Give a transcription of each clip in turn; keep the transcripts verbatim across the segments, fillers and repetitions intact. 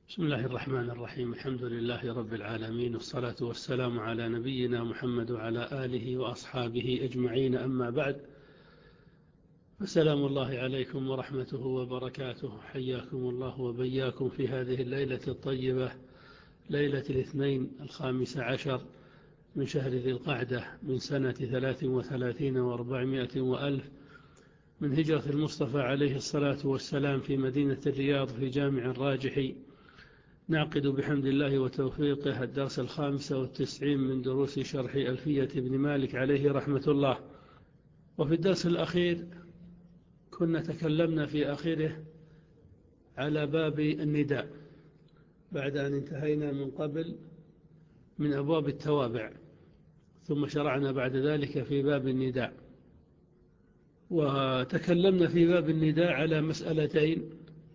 بسم الله الرحمن الرحيم. الحمد لله رب العالمين، والصلاة والسلام على نبينا محمد وعلى آله وأصحابه أجمعين، أما بعد، فسلام الله عليكم ورحمته وبركاته. حياكم الله وبياكم في هذه الليلة الطيبة، ليلة الاثنين الخامس عشر من شهر ذي القعدة من سنة ثلاث وثلاثين وأربعمائة وألف من هجرة المصطفى عليه الصلاة والسلام في مدينة الرياض في جامع الراجحي. نعقد بحمد الله وتوفيقه الدرس الخامس والتسعين من دروس شرح ألفية ابن مالك عليه رحمة الله. وفي الدرس الأخير كنا تكلمنا في آخره على باب النداء بعد أن انتهينا من قبل من أبواب التوابع، ثم شرعنا بعد ذلك في باب النداء. وتكلمنا في باب النداء على مسألتين،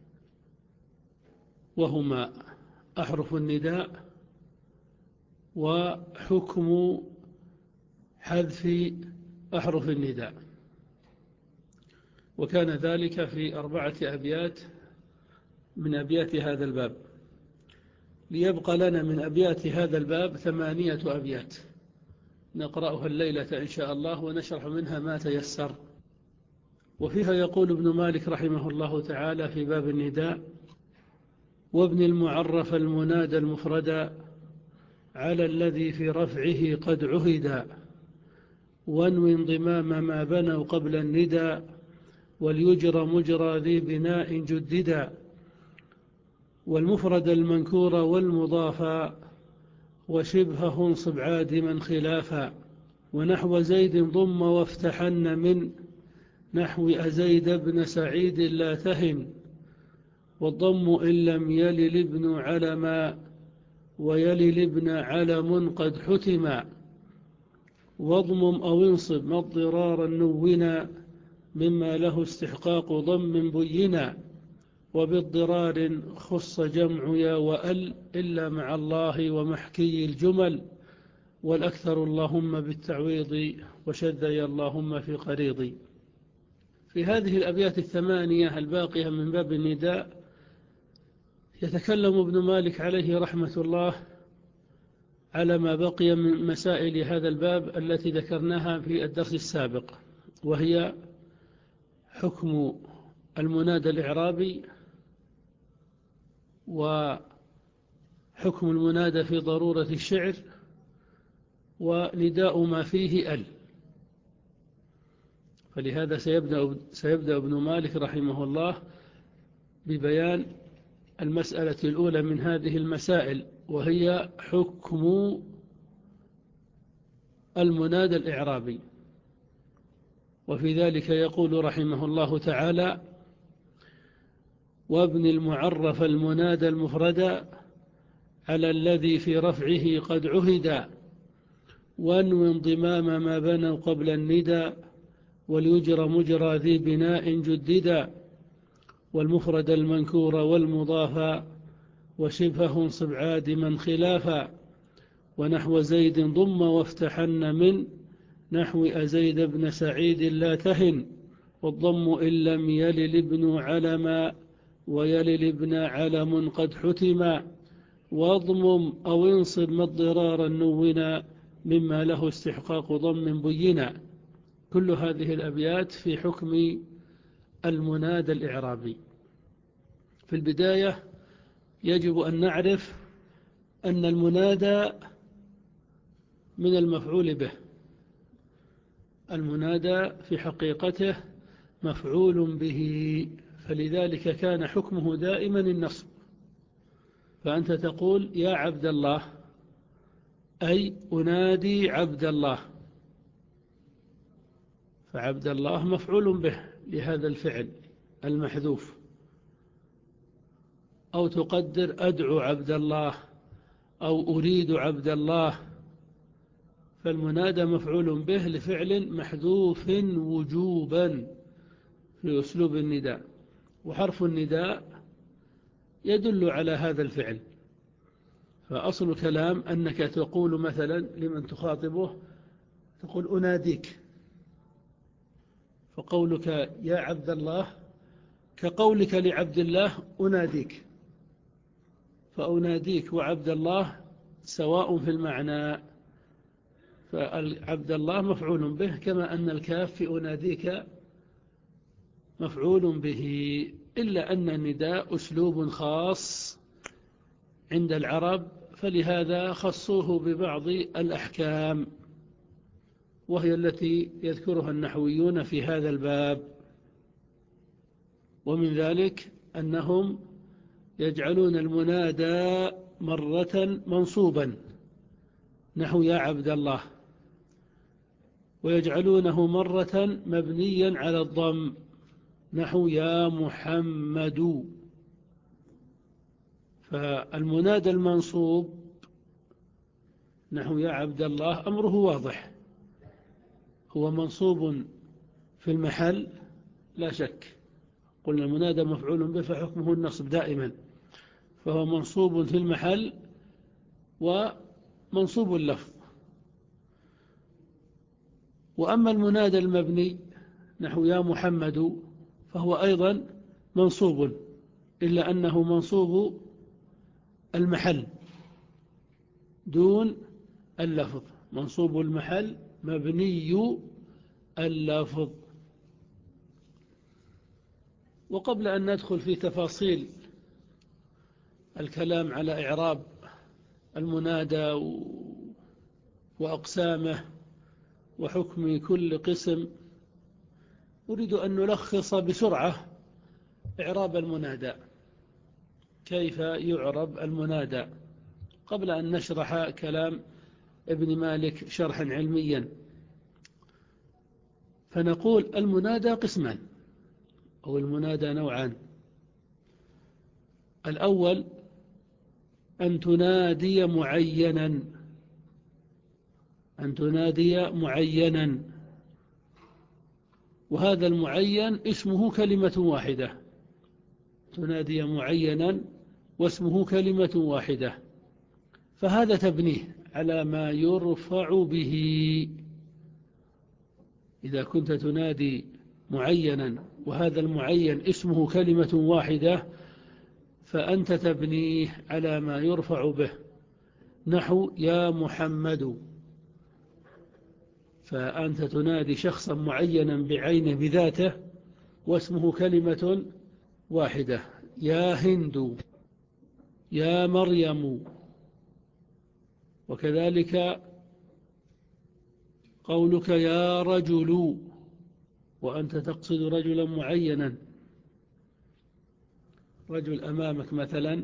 وهما أحرف النداء وحكم حذف أحرف النداء، وكان ذلك في أربعة أبيات من أبيات هذا الباب. ليبقى لنا من أبيات هذا الباب ثمانية أبيات نقرأها الليلة إن شاء الله، ونشرح منها ما تيسر. وفيها يقول ابن مالك رحمه الله تعالى في باب النداء: وابن المعرف المنادى المفردا على الذي في رفعه قد عهدا، وانو انضمام ما بنوا قبل الندى، وليجرى مجرى ذي بناء جددا، والمفرد المنكور والمضافا، وشبهه انصب عادما خلافا، ونحو زيد ضم وافتحن من نحو أزيد بن سعيد لا تهن، والضم إن لم يل الابن علما، ويلي الابن علم قد حتما، واضمم أو انصب ما اضطرارا نونا، مما له استحقاق ضم بينا، وباضطرار خص جمع يا وأل إلا مع الله ومحكي الجمل، والأكثر اللهم بالتعويض وشذي اللهم في قريض. في هذه الأبيات الثمانية الباقية من باب النداء يتكلم ابن مالك عليه رحمة الله على ما بقي من مسائل هذا الباب التي ذكرناها في الدرس السابق، وهي حكم المنادى الإعرابي، وحكم المنادى في ضرورة الشعر، ونداء ما فيه ال. فلهذا سيبدأ, سيبدأ ابن مالك رحمه الله ببيان المسألة الأولى من هذه المسائل، وهي حكم المنادى الإعرابي. وفي ذلك يقول رحمه الله تعالى: وابن المعرف المنادى المفردا على الذي في رفعه قد عهدا، وانو انضمام ما بنوا قبل الندى، وليجرى مجرى ذي بناء جددا، والمفرد المنكور والمضافا، وشبهه انصب عادما خلافا، ونحو زيد ضم وافتحن من نحو أزيد بن سعيد لا تهن، والضم إن لم يل الابن علما، ويل الابن علم قد حتما، واضمم أو انصب ما اضطرارا نونا، مما له استحقاق ضم بينا. كل هذه الأبيات في حكم المنادى الإعرابي. في البداية يجب أن نعرف أن المنادى من المفعول به. المنادى في حقيقته مفعول به، فلذلك كان حكمه دائما النصب. فأنت تقول يا عبد الله، أي أنادي عبد الله، فعبد الله مفعول به لهذا الفعل المحذوف. أو تقدر أدعو عبد الله، أو أريد عبد الله، فالمنادى مفعول به لفعل محذوف وجوبا في أسلوب النداء، وحرف النداء يدل على هذا الفعل. فأصل الكلام أنك تقول مثلا لمن تخاطبه، تقول أناديك، فقولك يا عبد الله كقولك لعبد الله أناديك، فأناديك وعبد الله سواء في المعنى، فعبد الله مفعول به، كما أن الكاف في أناديك مفعول به، إلا أن النداء أسلوب خاص عند العرب، فلهذا خصوه ببعض الأحكام، وهي التي يذكرها النحويون في هذا الباب. ومن ذلك أنهم يجعلون المنادى مرة منصوبا نحو يا عبد الله، ويجعلونه مرة مبنيا على الضم نحو يا محمد. فالمنادى المنصوب نحو يا عبد الله أمره واضح، هو منصوب في المحل لا شك، قلنا المنادى مفعول به فحكمه النصب دائما، فهو منصوب في المحل ومنصوب اللفظ. وأما المنادى المبني نحو يا محمد فهو أيضا منصوب، إلا أنه منصوب المحل دون اللفظ، منصوب المحل مبني اللفظ. وقبل أن ندخل في تفاصيل الكلام على إعراب المنادى وأقسامه وحكم كل قسم، أريد أن نلخص بسرعة إعراب المنادى، كيف يعرب المنادى، قبل أن نشرح كلام ابن مالك شرحا علميا. فنقول المنادى قسمان، أو المنادى نوعان. الأول أن تنادي معينا، أن تنادي معينا، وهذا المعين اسمه كلمة واحدة، تنادي معينا واسمه كلمة واحدة، فهذا تبنيه على ما يرفع به. إذا كنت تنادي معينا وهذا المعين اسمه كلمة واحدة فأنت تبنيه على ما يرفع به نحو يا محمد، فأنت تنادي شخصا معينا بعينه بذاته واسمه كلمة واحدة، يا هند، يا مريم. وكذلك قولك يا رجل وأنت تقصد رجلا معينا، رجل أمامك مثلا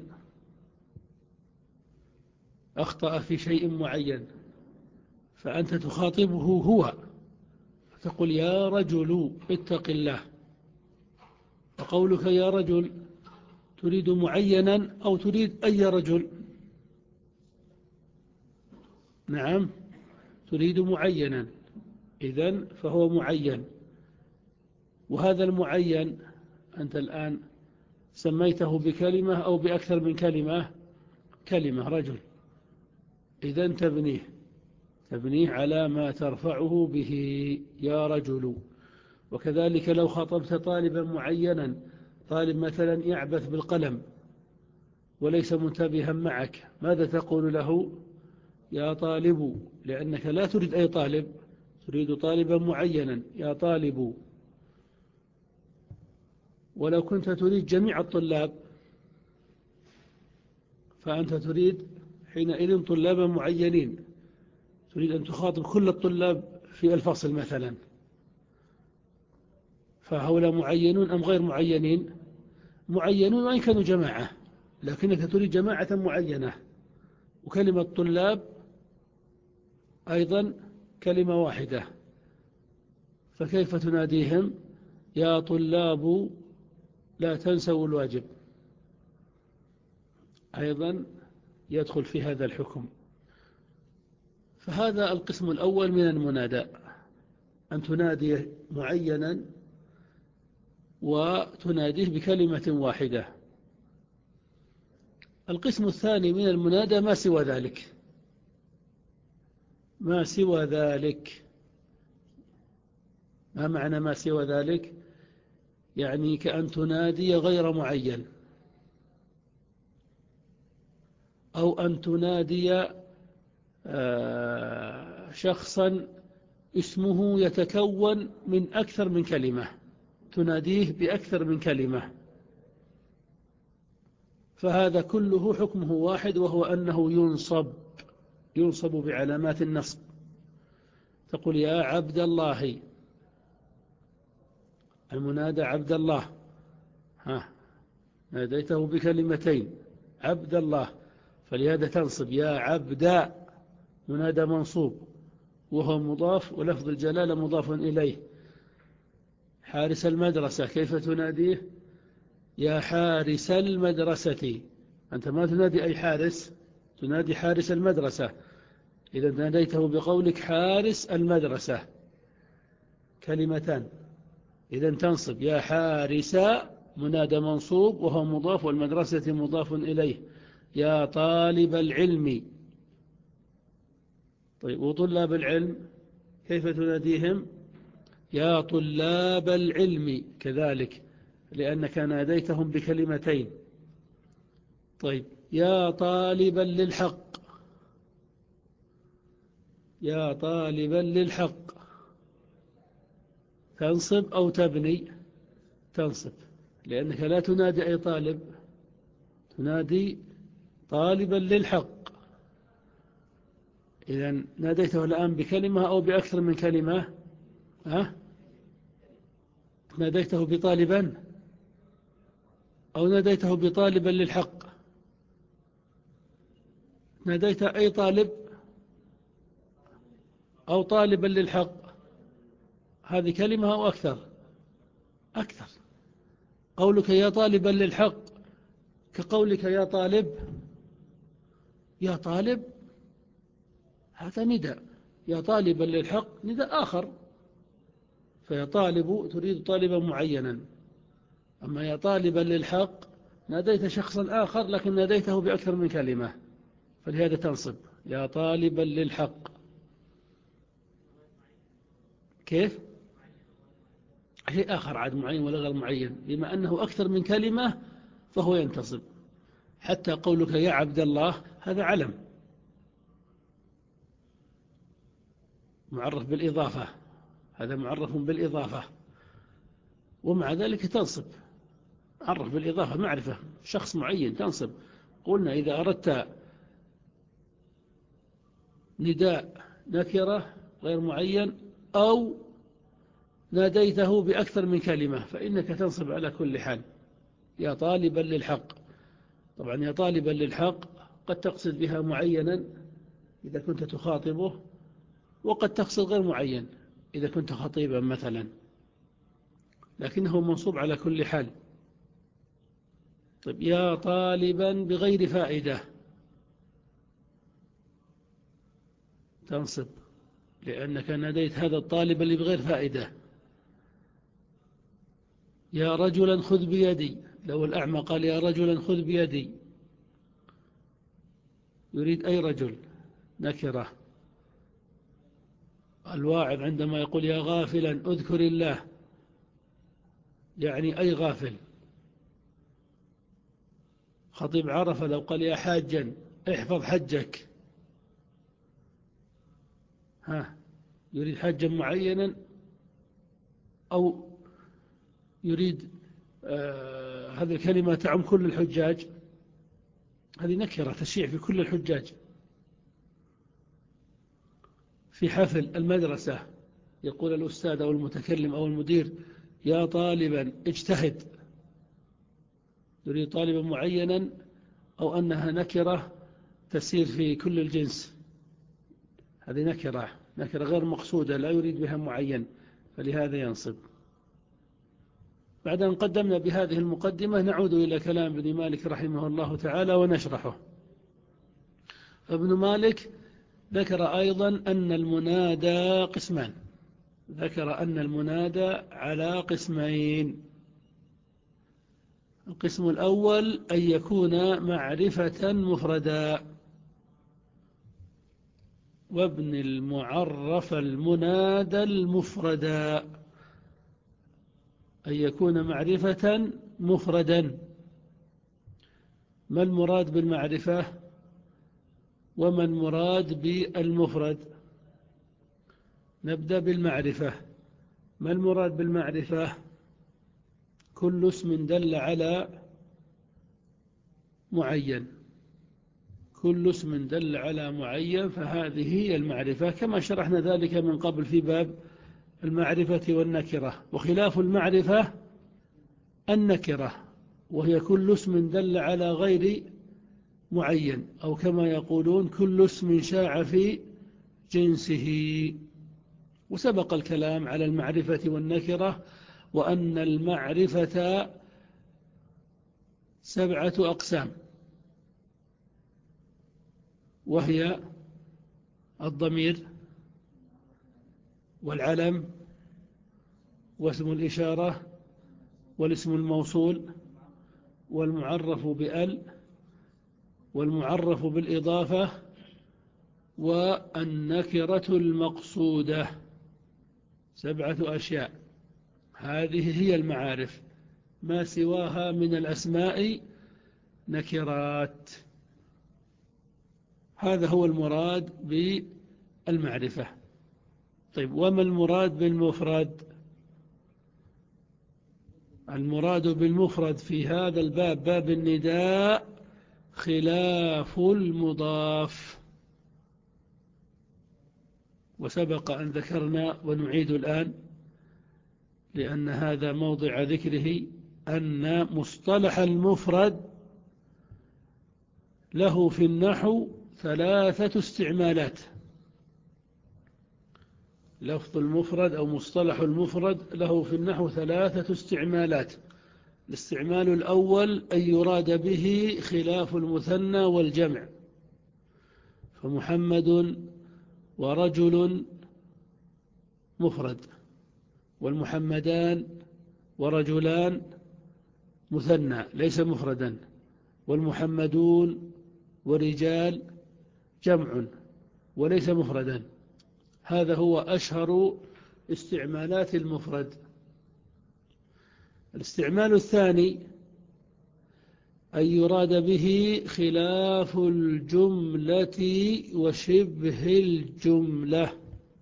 أخطأ في شيء معين فأنت تخاطبه هو، فتقول يا رجل اتق الله. وقولك يا رجل تريد معينا أو تريد أي رجل؟ نعم، تريد معينا، إذن فهو معين، وهذا المعين أنت الآن سميته بكلمة أو بأكثر من كلمة، كلمة رجل، إذن تبنيه تبنيه على ما ترفعه به يا رجل. وكذلك لو خاطبت طالبا معينا، طالب مثلا يعبث بالقلم وليس منتبها معك، ماذا تقول له؟ يا طالب، لأنك لا تريد أي طالب، تريد طالبا معينا، يا طالب. ولو كنت تريد جميع الطلاب فأنت تريد حينئذ طلابا معينين، تريد أن تخاطب كل الطلاب في الفصل مثلا، فهؤلاء معينون أم غير معينين؟ معينون وإن كانوا جماعة، لكنك تريد جماعة معينة، وكلمة طلاب أيضا كلمة واحدة، فكيف تناديهم؟ يا طلاب لا تنسوا الواجب، أيضا يدخل في هذا الحكم. فهذا القسم الأول من المنادى، أن تنادي معينا وتناديه بكلمة واحدة. القسم الثاني من المنادى ما سوى ذلك، ما سوى ذلك. ما معنى ما سوى ذلك؟ يعني كأن تنادي غير معين، أو أن تنادي شخصا اسمه يتكون من أكثر من كلمة، تناديه بأكثر من كلمة، فهذا كله حكمه واحد، وهو أنه ينصب ينصب بعلامات النصب. تقول يا عبد الله، المنادى عبد الله، ها ناديته بكلمتين عبد الله، فلهذا تنصب يا عبد، منادى منصوب وهو مضاف ولفظ الجلالة مضاف إليه. حارس المدرسة كيف تناديه؟ يا حارس المدرسة، أنت ما تنادي أي حارس، تنادي حارس المدرسة. إذا ناديته بقولك حارس المدرسة، كلمتان، إذا تنصب يا حارس، منادى منصوب وهو مضاف والمدرسة مضاف إليه. يا طالب العلم، طيب وطلاب العلم كيف تناديهم؟ يا طلاب العلم كذلك، لأنك ناديتهم بكلمتين. طيب يا طالبا للحق، يا طالبا للحق، تنصب أو تبني؟ تنصب، لأنك لا تنادي أي طالب، تنادي طالبا للحق. إذا ناديته الآن بكلمة أو بأكثر من كلمة؟ ها؟ ناديته بطالبا أو ناديته بطالبا للحق؟ ناديت أي طالب أو طالبا للحق، هذه كلمة أو أكثر؟ أكثر. قولك يا طالبا للحق كقولك يا طالب، يا طالب هذا نداء، يا طالبا للحق نداء آخر، فيا طالب تريد طالبا معينا، أما يا طالبا للحق ناديت شخصا آخر لكن ناديته بأكثر من كلمة، فلهذا تنصب يا طالبا للحق. كيف؟ شيء آخر عاد معين ولا غير معين، بما أنه أكثر من كلمة فهو ينتصب. حتى قولك يا عبد الله هذا علم معرف بالإضافة، هذا معرف بالإضافة، ومع ذلك تنصب، عرف بالإضافة معرفة شخص معين تنصب. قلنا إذا أردت نداء نكرة غير معين أو ناديته بأكثر من كلمة فإنك تنصب على كل حال. يا طالبا للحق، طبعا يا طالبا للحق قد تقصد بها معينا إذا كنت تخاطبه، وقد تقصد غير معين إذا كنت خطيبا مثلا، لكنه منصوب على كل حال. طيب يا طالبا بغير فائدة، تنصب لأنك ناديت هذا الطالب اللي بغير فائدة. يا رجلا خذ بيدي، لو الأعمى قال يا رجلا خذ بيدي يريد أي رجل، نكرة. الواعظ عندما يقول يا غافلا اذكر الله يعني أي غافل. خطيب عرفة لو قال يا حاجا احفظ حجك، ها يريد حاجا معينا أو يريد آه هذه الكلمة تعم كل الحجاج، هذه نكرة تشيع في كل الحجاج. في حفل المدرسة يقول الأستاذ أو المتكلم أو المدير يا طالبا اجتهد، يريد طالبا معينا أو أنها نكرة تسير في كل الجنس، هذه نكرة نكرة غير مقصودة لا يريد بها معين، فلهذا ينصب. بعد أن قدمنا بهذه المقدمة نعود إلى كلام ابن مالك رحمه الله تعالى ونشرحه. فابن مالك ذكر أيضا أن المنادى قسمان، ذكر أن المنادى على قسمين. القسم الأول أن يكون معرفة مفردا، وابن المعرف المنادى المفردا، أن يكون معرفة مفردا. ما المراد بالمعرفة؟ وما المراد بالمفرد؟ نبدأ بالمعرفة. ما المراد بالمعرفة؟ كل اسم دل على معين، كل اسم دل على معين فهذه هي المعرفة، كما شرحنا ذلك من قبل في باب المعرفة والنكرة. وخلاف المعرفة النكرة، وهي كل اسم دل على غير معين، أو كما يقولون كل اسم شاع في جنسه. وسبق الكلام على المعرفة والنكرة، وأن المعرفة سبعة أقسام، وهي الضمير والعلم واسم الإشارة والاسم الموصول والمعرف بأل والمعرف بالإضافة والنكرة المقصودة. سبعة أشياء، هذه هي المعارف، ما سواها من الأسماء نكرات. هذا هو المراد بالمعرفة. طيب، وما المراد بالمفرد؟ المراد بالمفرد في هذا الباب، باب النداء، خلاف المضاف. وسبق أن ذكرنا ونعيد الآن لأن هذا موضع ذكره، أن مصطلح المفرد له في النحو ثلاثة استعمالات. لفظ المفرد أو مصطلح المفرد له في النحو ثلاثة استعمالات. الاستعمال الأول أن يراد به خلاف المثنى والجمع، فمحمد ورجل مفرد، والمحمدان ورجلان مثنى ليس مفردا، والمحمدون ورجال جمع وليس مفردا. هذا هو أشهر استعمالات المفرد. الاستعمال الثاني أن يراد به خلاف الجملة وشبه الجملة.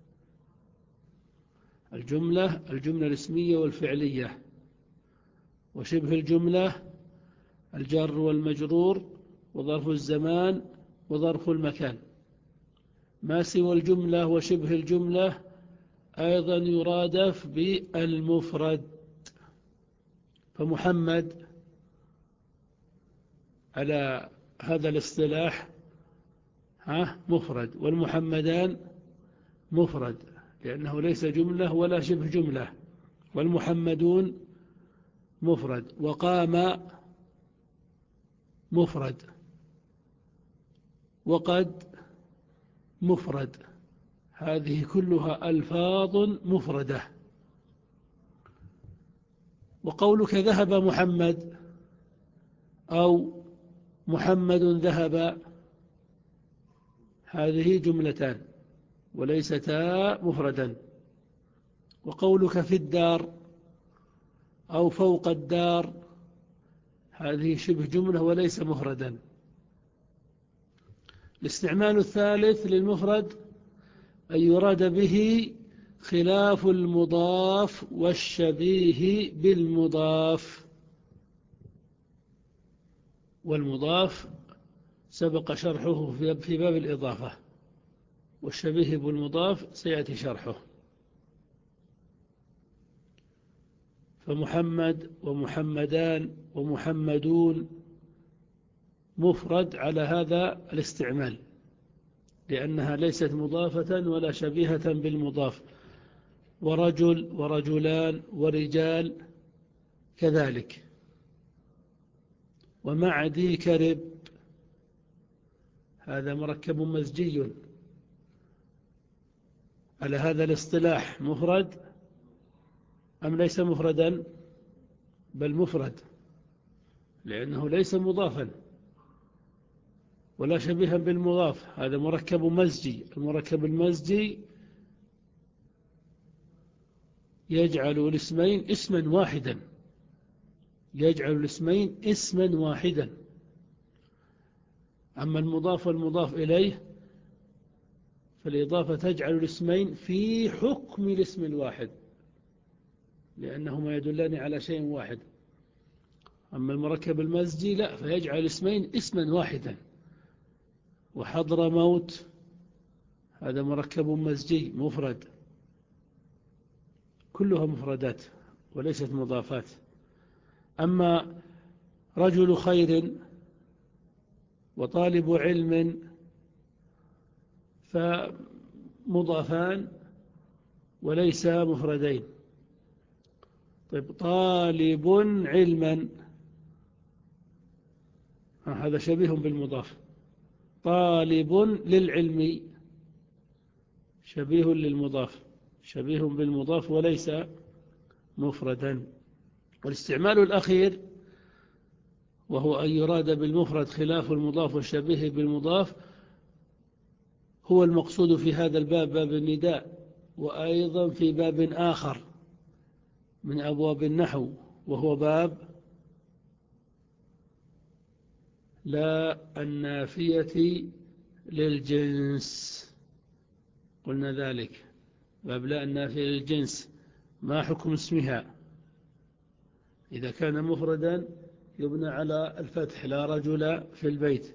الجملة الجملة الاسمية والفعلية، وشبه الجملة الجار والمجرور وظرف الزمان وظرف المكان. ما سوى الجملة وشبه الجملة أيضا يرادف بالمفرد، فمحمد على هذا الاصطلاح ها مفرد، والمحمدان مفرد لأنه ليس جملة ولا شبه جملة، والمحمدون مفرد، وقام مفرد، وقد مفرد. هذه كلها ألفاظ مفردة. وقولك ذهب محمد أو محمد ذهب، هذه جملتان وليستا مفردا. وقولك في الدار أو فوق الدار، هذه شبه جملة وليس مفردا. الاستعمال الثالث للمفرد أن يراد به خلاف المضاف والشبيه بالمضاف. والمضاف سبق شرحه في باب الإضافة، والشبيه بالمضاف سيأتي شرحه. فمحمد ومحمدان ومحمدون مفرد على هذا الاستعمال، لأنها ليست مضافة ولا شبيهة بالمضاف. ورجل ورجلان ورجال كذلك. ومعدي كرب، هذا مركب مزجي على هذا الاصطلاح، مفرد أم ليس مفردا؟ بل مفرد، لأنه ليس مضافا ولا شبيها بالمضاف، هذا مركب مزجي. المركب المزجي يجعل الاسمين اسما واحدا، يجعل الاسمين اسما واحدا. أما المضاف والمضاف إليه فالإضافة تجعل الاسمين في حكم الاسم الواحد لأنهما يدلان على شيء واحد. أما المركب المزجي لا، فيجعل الاسمين اسما واحدا. وحضر موت هذا مركب مزجي مفرد، كلها مفردات وليست مضافات. أما رجل خير وطالب علم فمضافان وليس مفردين. طيب طالب علما هذا شبيه بالمضاف، طالب للعلم شبيه للمضاف، شبيه بالمضاف وليس مفردا. والاستعمال الأخير وهو أن يراد بالمفرد خلاف المضاف والشبيه بالمضاف هو المقصود في هذا الباب، باب النداء، وأيضا في باب آخر من أبواب النحو وهو باب لا النافية للجنس. قلنا ذلك باب لا النافية للجنس. ما حكم اسمها؟ إذا كان مفردا يبنى على الفتح لا رجل في البيت،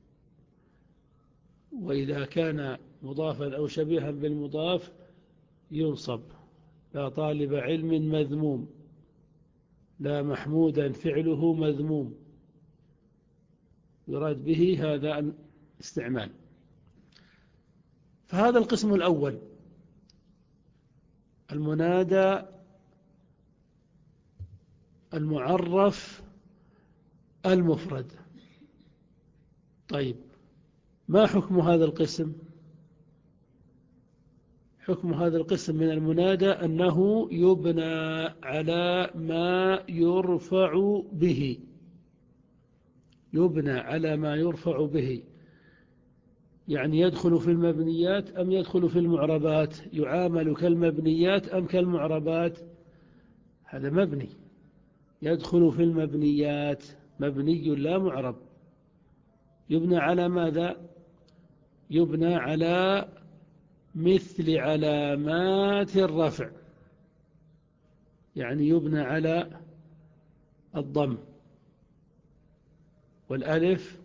وإذا كان مضافا أو شبيها بالمضاف ينصب لا طالب علم مذموم، لا محمودا فعله مذموم، يراد به هذا الاستعمال. فهذا القسم الأول المنادى المعرف المفرد. طيب ما حكم هذا القسم؟ حكم هذا القسم من المنادى أنه يبنى على ما يرفع به، يبنى على ما يرفع به، يعني يدخل في المبنيات أم يدخل في المعربات؟ يعامل كالمبنيات أم كالمعربات؟ هذا مبني، يدخل في المبنيات، مبني لا معرب. يبنى على ماذا؟ يبنى على مثل علامات الرفع، يعني يبنى على الضم والألف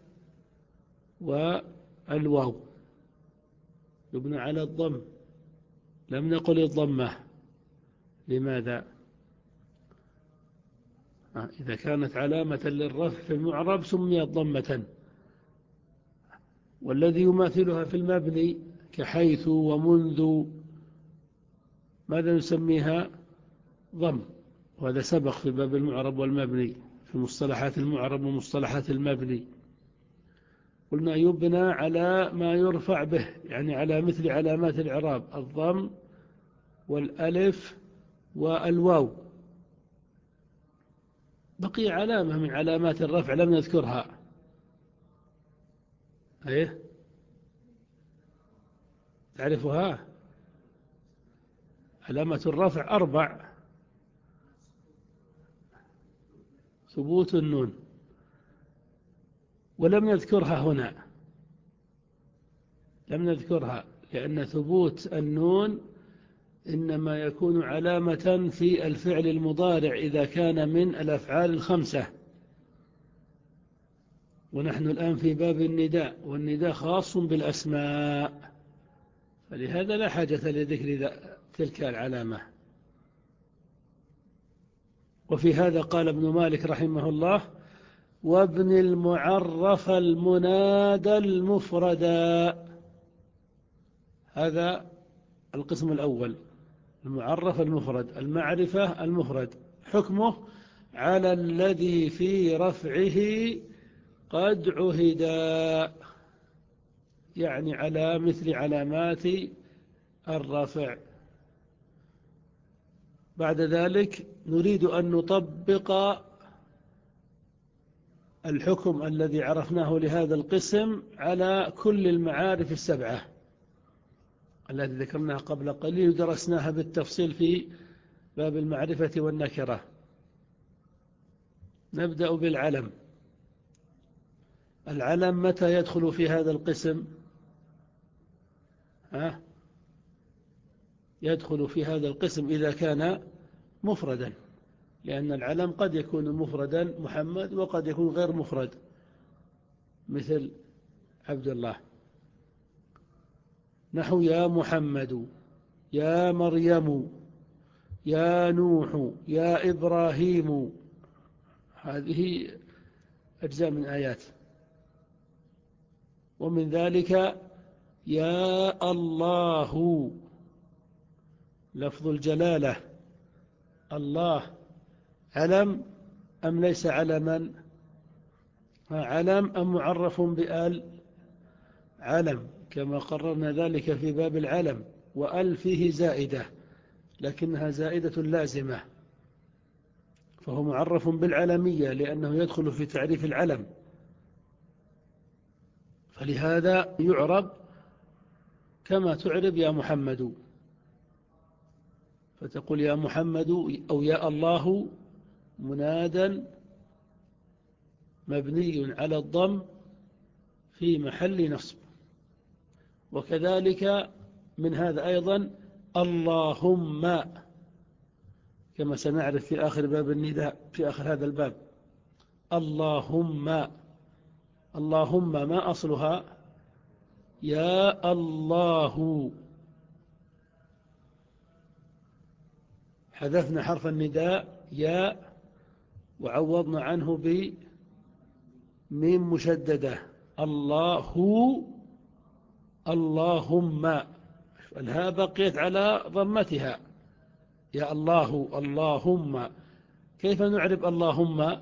والواو، يبنى على الضم. لم نقل الضمة. لماذا؟ إذا كانت علامة للرفع في المعرب سميت ضمة، والذي يماثلها في المبني كحيث ومنذ ماذا نسميها؟ ضم. وهذا سبق في باب المعرب والمبني في مصطلحات المعرب ومصطلحات المبني. قلنا يبنى على ما يرفع به، يعني على مثل علامات الإعراب الضم والألف والواو. بقي علامة من علامات الرفع لم نذكرها، ايه تعرفها؟ علامة الرفع أربع: ثبوت النون، ولم نذكرها هنا، لم نذكرها لأن ثبوت النون إنما يكون علامة في الفعل المضارع إذا كان من الأفعال الخمسة، ونحن الآن في باب النداء، والنداء خاص بالأسماء، فلهذا لا حاجة لذكر تلك العلامة. وفي هذا قال ابن مالك رحمه الله: وابن المعرف المنادى المفردا. هذا القسم الأول، المعرف المفرد، المعرفة المفرد. حكمه على الذي في رفعه قد عهدا، يعني على مثل علامات الرفع. بعد ذلك نريد أن نطبق الحكم الذي عرفناه لهذا القسم على كل المعارف السبعة التي ذكرناها قبل قليل ودرسناها بالتفصيل في باب المعرفة والنكرة. نبدأ بالعلم. العلم متى يدخل في هذا القسم؟ ها؟ يدخل في هذا القسم إذا كان مفردا، لأن العلم قد يكون مفردا محمد وقد يكون غير مفرد، مثل عبد الله. نحو يا محمد، يا مريم، يا نوح، يا إبراهيم، هذه أجزاء من آيات. ومن ذلك يا الله، لفظ الجلالة. الله علم أم ليس علما؟ علم أم معرف بآل؟ علم، كما قررنا ذلك في باب العلم. وأل فيه زائدة، لكنها زائدة لازمة، فهو معرف بالعلمية لأنه يدخل في تعريف العلم، فلهذا يعرب كما تعرب يا محمد، فتقول يا محمد أو يا الله منادا مبني على الضم في محل نصب. وكذلك من هذا أيضا اللهم، كما سنعرف في آخر باب النداء، في آخر هذا الباب. اللهم، اللهم ما أصلها؟ يا الله. حذفنا حرف النداء يا وعوضنا عنه بميم مشددة، الله، اللهم، الهاء بقيت على ضمتها، يا الله اللهم. كيف نعرب اللهم؟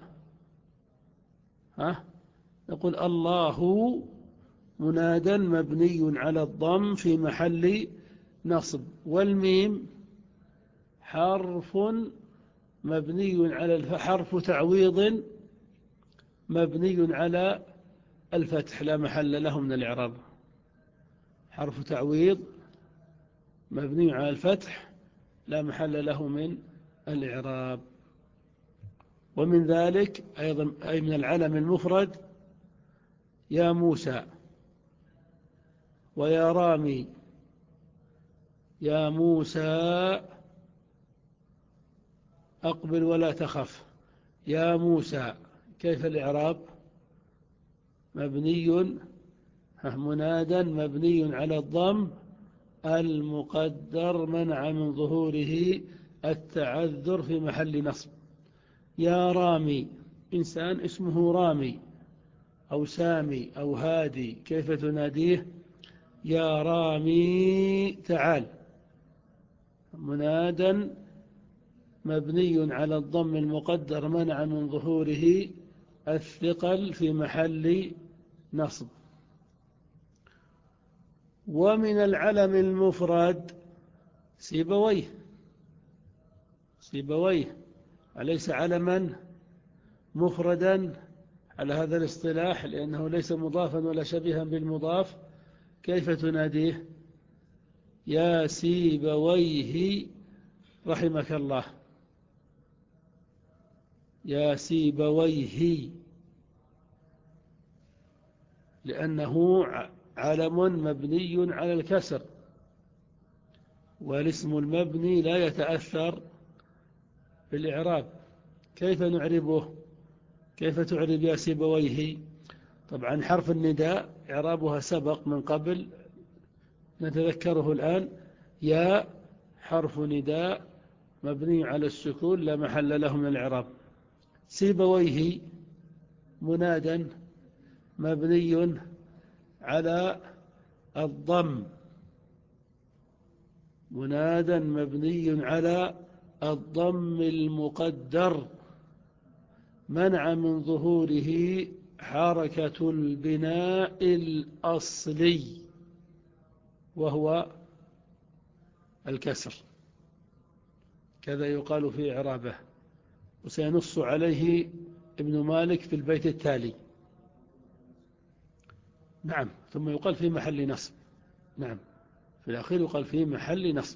ها؟ نقول الله منادا مبني على الضم في محل نصب، والميم حرف مبني على حرف تعويض مبني على الفتح لا محل له من الإعراب، حرف تعويض مبني على الفتح لا محل له من الإعراب. ومن ذلك أيضا أي من العلم المفرد يا موسى، ويا رامي. يا موسى أقبل ولا تخف، يا موسى كيف الإعراب؟ مبني منادا مبني على الضم المقدر منع من ظهوره التعذر في محل نصب. يا رامي، إنسان اسمه رامي أو سامي أو هادي، كيف تناديه؟ يا رامي تعال، منادا مبني على الضم المقدر منع من ظهوره الثقل في محل نصب. ومن العلم المفرد سيبويه، سيبويه أليس علما مفردا على هذا الاصطلاح لأنه ليس مضافا ولا شبيها بالمضاف؟ كيف تناديه؟ يا سيبويه رحمك الله، يا سيبويه، لأنه علم مبني على الكسر، والاسم المبني لا يتأثر بالإعراب. كيف نعربه؟ كيف تعرب يا سيبويه؟ طبعا حرف النداء إعرابها سبق من قبل، نتذكره الآن. يا حرف نداء مبني على السكون لا محل له من الإعراب. سيبويه منادا مبني على الضم، منادا مبني على الضم المقدر منع من ظهوره حركة البناء الأصلي وهو الكسر، كذا يقال في إعرابه، وسينص عليه ابن مالك في البيت التالي. نعم، ثم يقال في محل نصب. نعم، في الأخير يقال في محل نصب.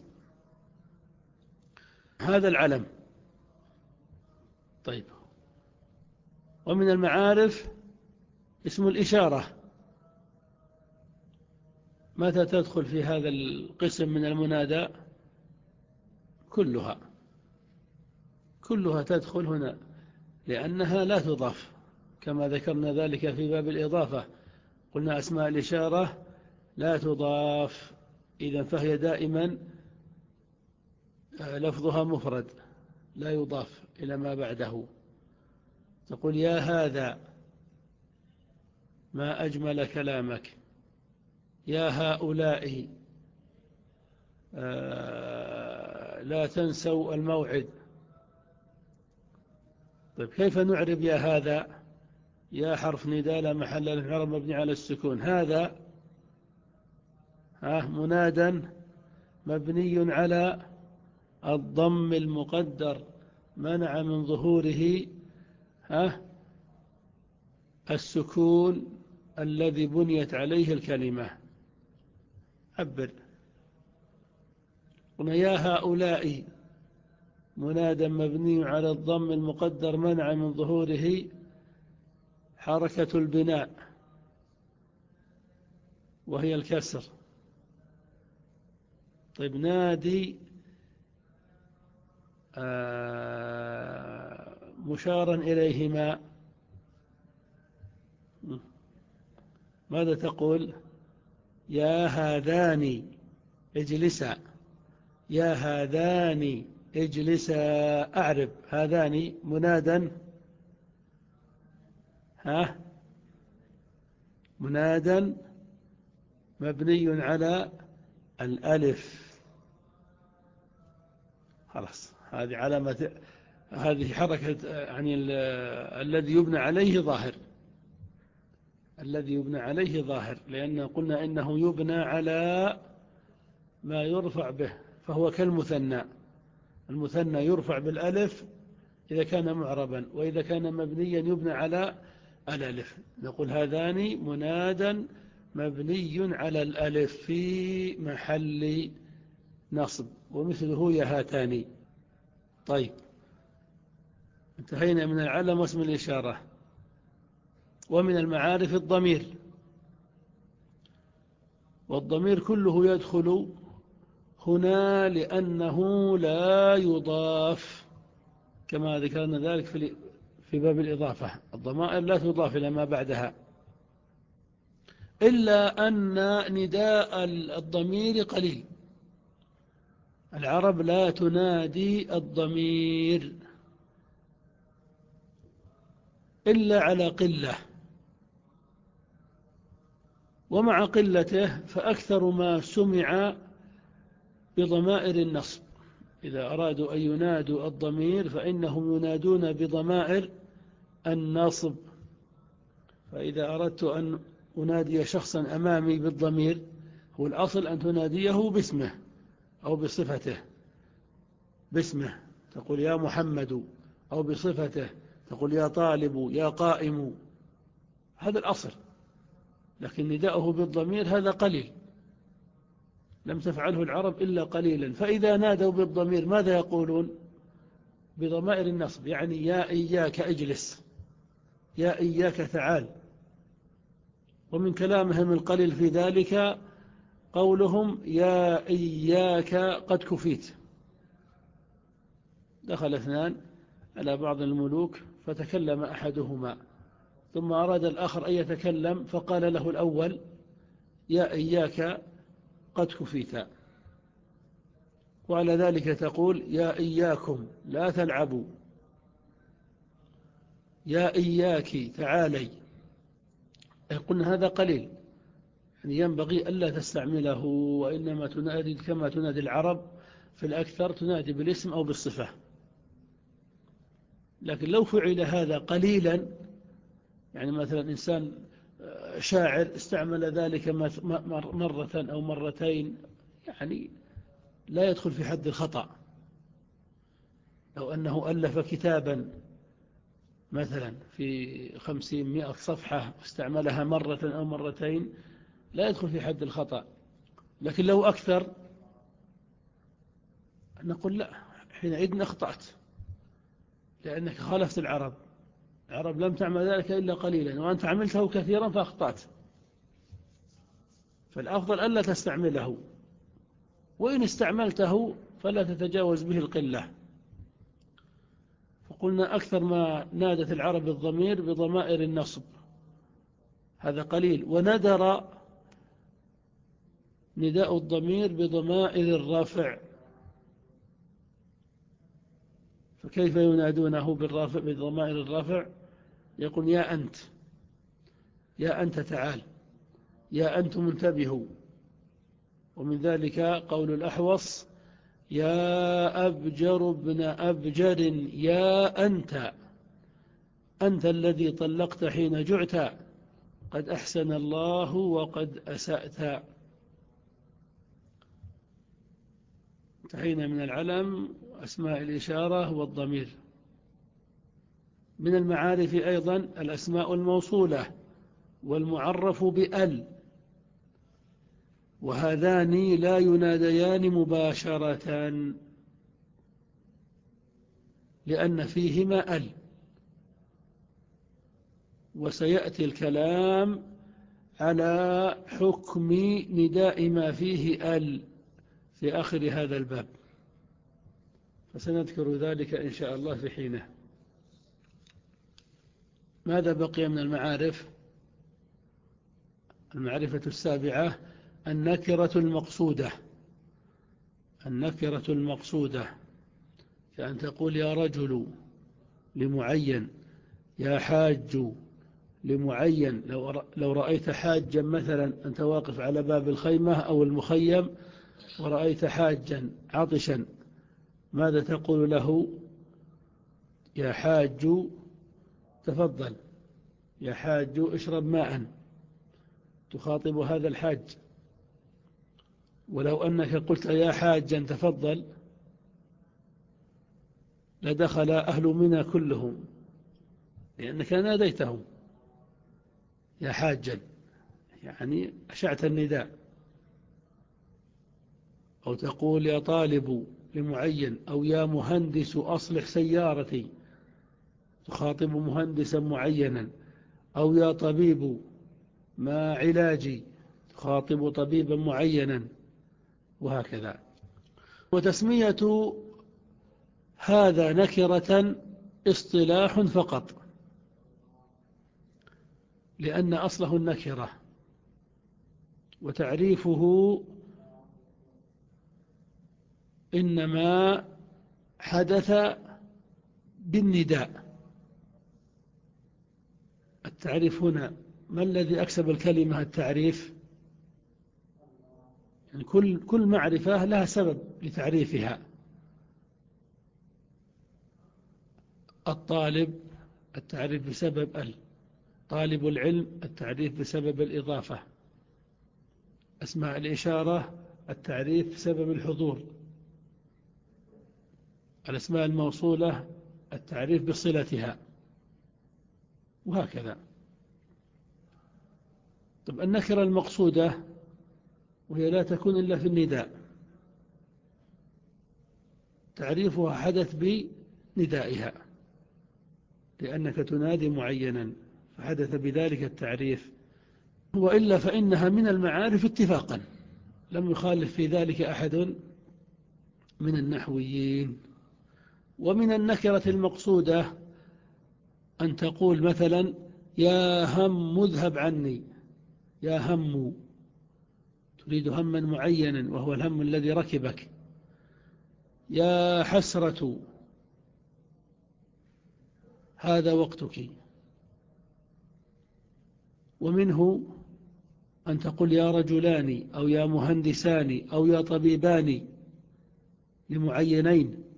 هذا العلم. طيب، ومن المعارف اسم الإشارة متى تدخل في هذا القسم من المنادى؟ كلها كلها تدخل هنا، لأنها لا تضاف، كما ذكرنا ذلك في باب الإضافة. قلنا أسماء الإشارة لا تضاف، إذن فهي دائما لفظها مفرد لا يضاف إلى ما بعده. تقول يا هذا ما أجمل كلامك، يا هؤلاء آه لا تنسوا الموعد. طيب كيف نعرب يا هذا؟ يا حرف نداء لا محل له من الإعراب مبني على السكون. هذا ها منادى مبني على الضم المقدر منع من ظهوره ها السكون الذي بنيت عليه الكلمة. عبر. قلنا يا هؤلاء منادى مبني على الضم المقدر منع من ظهوره حركة البناء وهي الكسر. طيب نادي آه مشارا إليهما، ماذا تقول؟ يا هذان اجلسا، يا هذان اجلسا. أعرب هذان منادا ها منادا مبني على الألف. خلاص هذه علامة، هذه حركة يعني الذي يبنى عليه ظاهر، الذي يبنى عليه ظاهر، لأن قلنا إنه يبنى على ما يرفع به، فهو كالمثنى. المثنى يرفع بالألف إذا كان معربا، وإذا كان مبنيا يبنى على الألف. نقول هذان منادا مبني على الألف في محل نصب، ومثله يا هاتان. طيب انتهينا من العلم واسم الإشارة. ومن المعارف الضمير، والضمير كله يدخل هنا لأنه لا يضاف، كما ذكرنا ذلك في في باب الإضافة. الضمائر لا تضاف إلى ما بعدها، إلا أن نداء الضمير قليل. العرب لا تنادي الضمير إلا على قلة، ومع قلته فأكثر ما سمع بضمائر النصب. إذا أرادوا أن ينادوا الضمير فإنهم ينادون بضمائر النصب. فإذا أردت أن أنادي شخصا أمامي بالضمير، هو الأصل أن تناديه باسمه أو بصفته، باسمه تقول يا محمد، أو بصفته تقول يا طالب يا قائم، هذا الأصل. لكن نداؤه بالضمير هذا قليل، لم تفعله العرب إلا قليلا. فإذا نادوا بالضمير ماذا يقولون؟ بضمائر النصب، يعني يا إياك اجلس، يا إياك تعال. ومن كلامهم القليل في ذلك قولهم يا إياك قد كفيت. دخل اثنان على بعض الملوك فتكلم أحدهما، ثم أراد الآخر أن يتكلم فقال له الأول يا إياك قد كفيت. وعلى ذلك تقول يا إياكم لا تلعبوا، يا إياك تعالي. قلنا هذا قليل، يعني ينبغي ألا تستعمله، وإنما تنادي كما تنادي العرب في الأكثر، تنادي بالاسم أو بالصفة. لكن لو فعل هذا قليلا، يعني مثلا إنسان شاعر استعمل ذلك مرة أو مرتين، يعني لا يدخل في حد الخطأ. لو أنه ألف كتابا مثلا في خمسين مئة صفحة واستعملها مرة أو مرتين لا يدخل في حد الخطأ. لكن لو أكثر نقول لا، حينئذ أخطأت، لأنك خالفت العرب. العرب لم تعمل ذلك إلا قليلا، وأنت عملته كثيرا فأخطأت، فالأفضل ألا تستعمله، وإن استعملته فلا تتجاوز به القلة. فقلنا أكثر ما نادت العرب الضمير بضمائر النصب، هذا قليل، وندر نداء الضمير بضمائر الرافع، فكيف ينادونه بالرافع بضمائر الرافع؟ يقول يا أنت، يا أنت تعال، يا أنتم انتبهوا. ومن ذلك قول الأحوص يا أبجر ابن أبجر يا أنت، أنت الذي طلقت حين جعت، قد أحسن الله وقد أسأت. انتهينا من العلم وأسماء الإشارة والضمير. من المعارف أيضا الأسماء الموصولة والمعرف بأل، وهذان لا يناديان مباشرة لأن فيهما أل، وسيأتي الكلام على حكم نداء ما فيه أل في آخر هذا الباب، فسنذكر ذلك إن شاء الله في حينه. ماذا بقي من المعارف؟ المعرفة السابعة النكرة المقصودة. النكرة المقصودة كأن تقول يا رجل لمعين، يا حاج لمعين. لو رأيت حاجا مثلا، أنت واقف على باب الخيمة أو المخيم ورأيت حاجا عطشا، ماذا تقول له؟ يا حاج تفضل، يا حاج اشرب ماء، تخاطب هذا الحاج. ولو أنك قلت يا حاجا تفضل لدخل أهل منى كلهم، لأنك ناديتهم يا حاجا، يعني أشعت النداء. أو تقول يا طالب لمعين، أو يا مهندس أصلح سيارتي، تخاطب مهندسا معينا. أو يا طبيب ما علاجي، تخاطب طبيبا معينا، وهكذا. وتسمية هذا نكرة اصطلاح فقط، لأن أصله النكرة، وتعريفه إنما حدث بالنداء. التعريف هنا ما الذي أكسب الكلمة التعريف؟ يعني كل كل معرفة لها سبب لتعريفها. الطالب التعريف بسبب ال، طالب العلم التعريف بسبب الإضافة، أسماء الإشارة التعريف بسبب الحضور، الأسماء الموصولة التعريف بصلتها، وهكذا. طب النكرة المقصودة وهي لا تكون إلا في النداء، تعريفها حدث بندائها، لأنك تنادي معينا فحدث بذلك التعريف. وإلا فإنها من المعارف اتفاقا، لم يخالف في ذلك أحد من النحويين. ومن النكرة المقصودة أن تقول مثلا يا هم اذهب عني، يا هم، تريد هما معينا وهو الهم الذي ركبك. يا حسرة هذا وقتك. ومنه أن تقول يا رجلان أو يا مهندسان أو يا طبيبان لمعينين.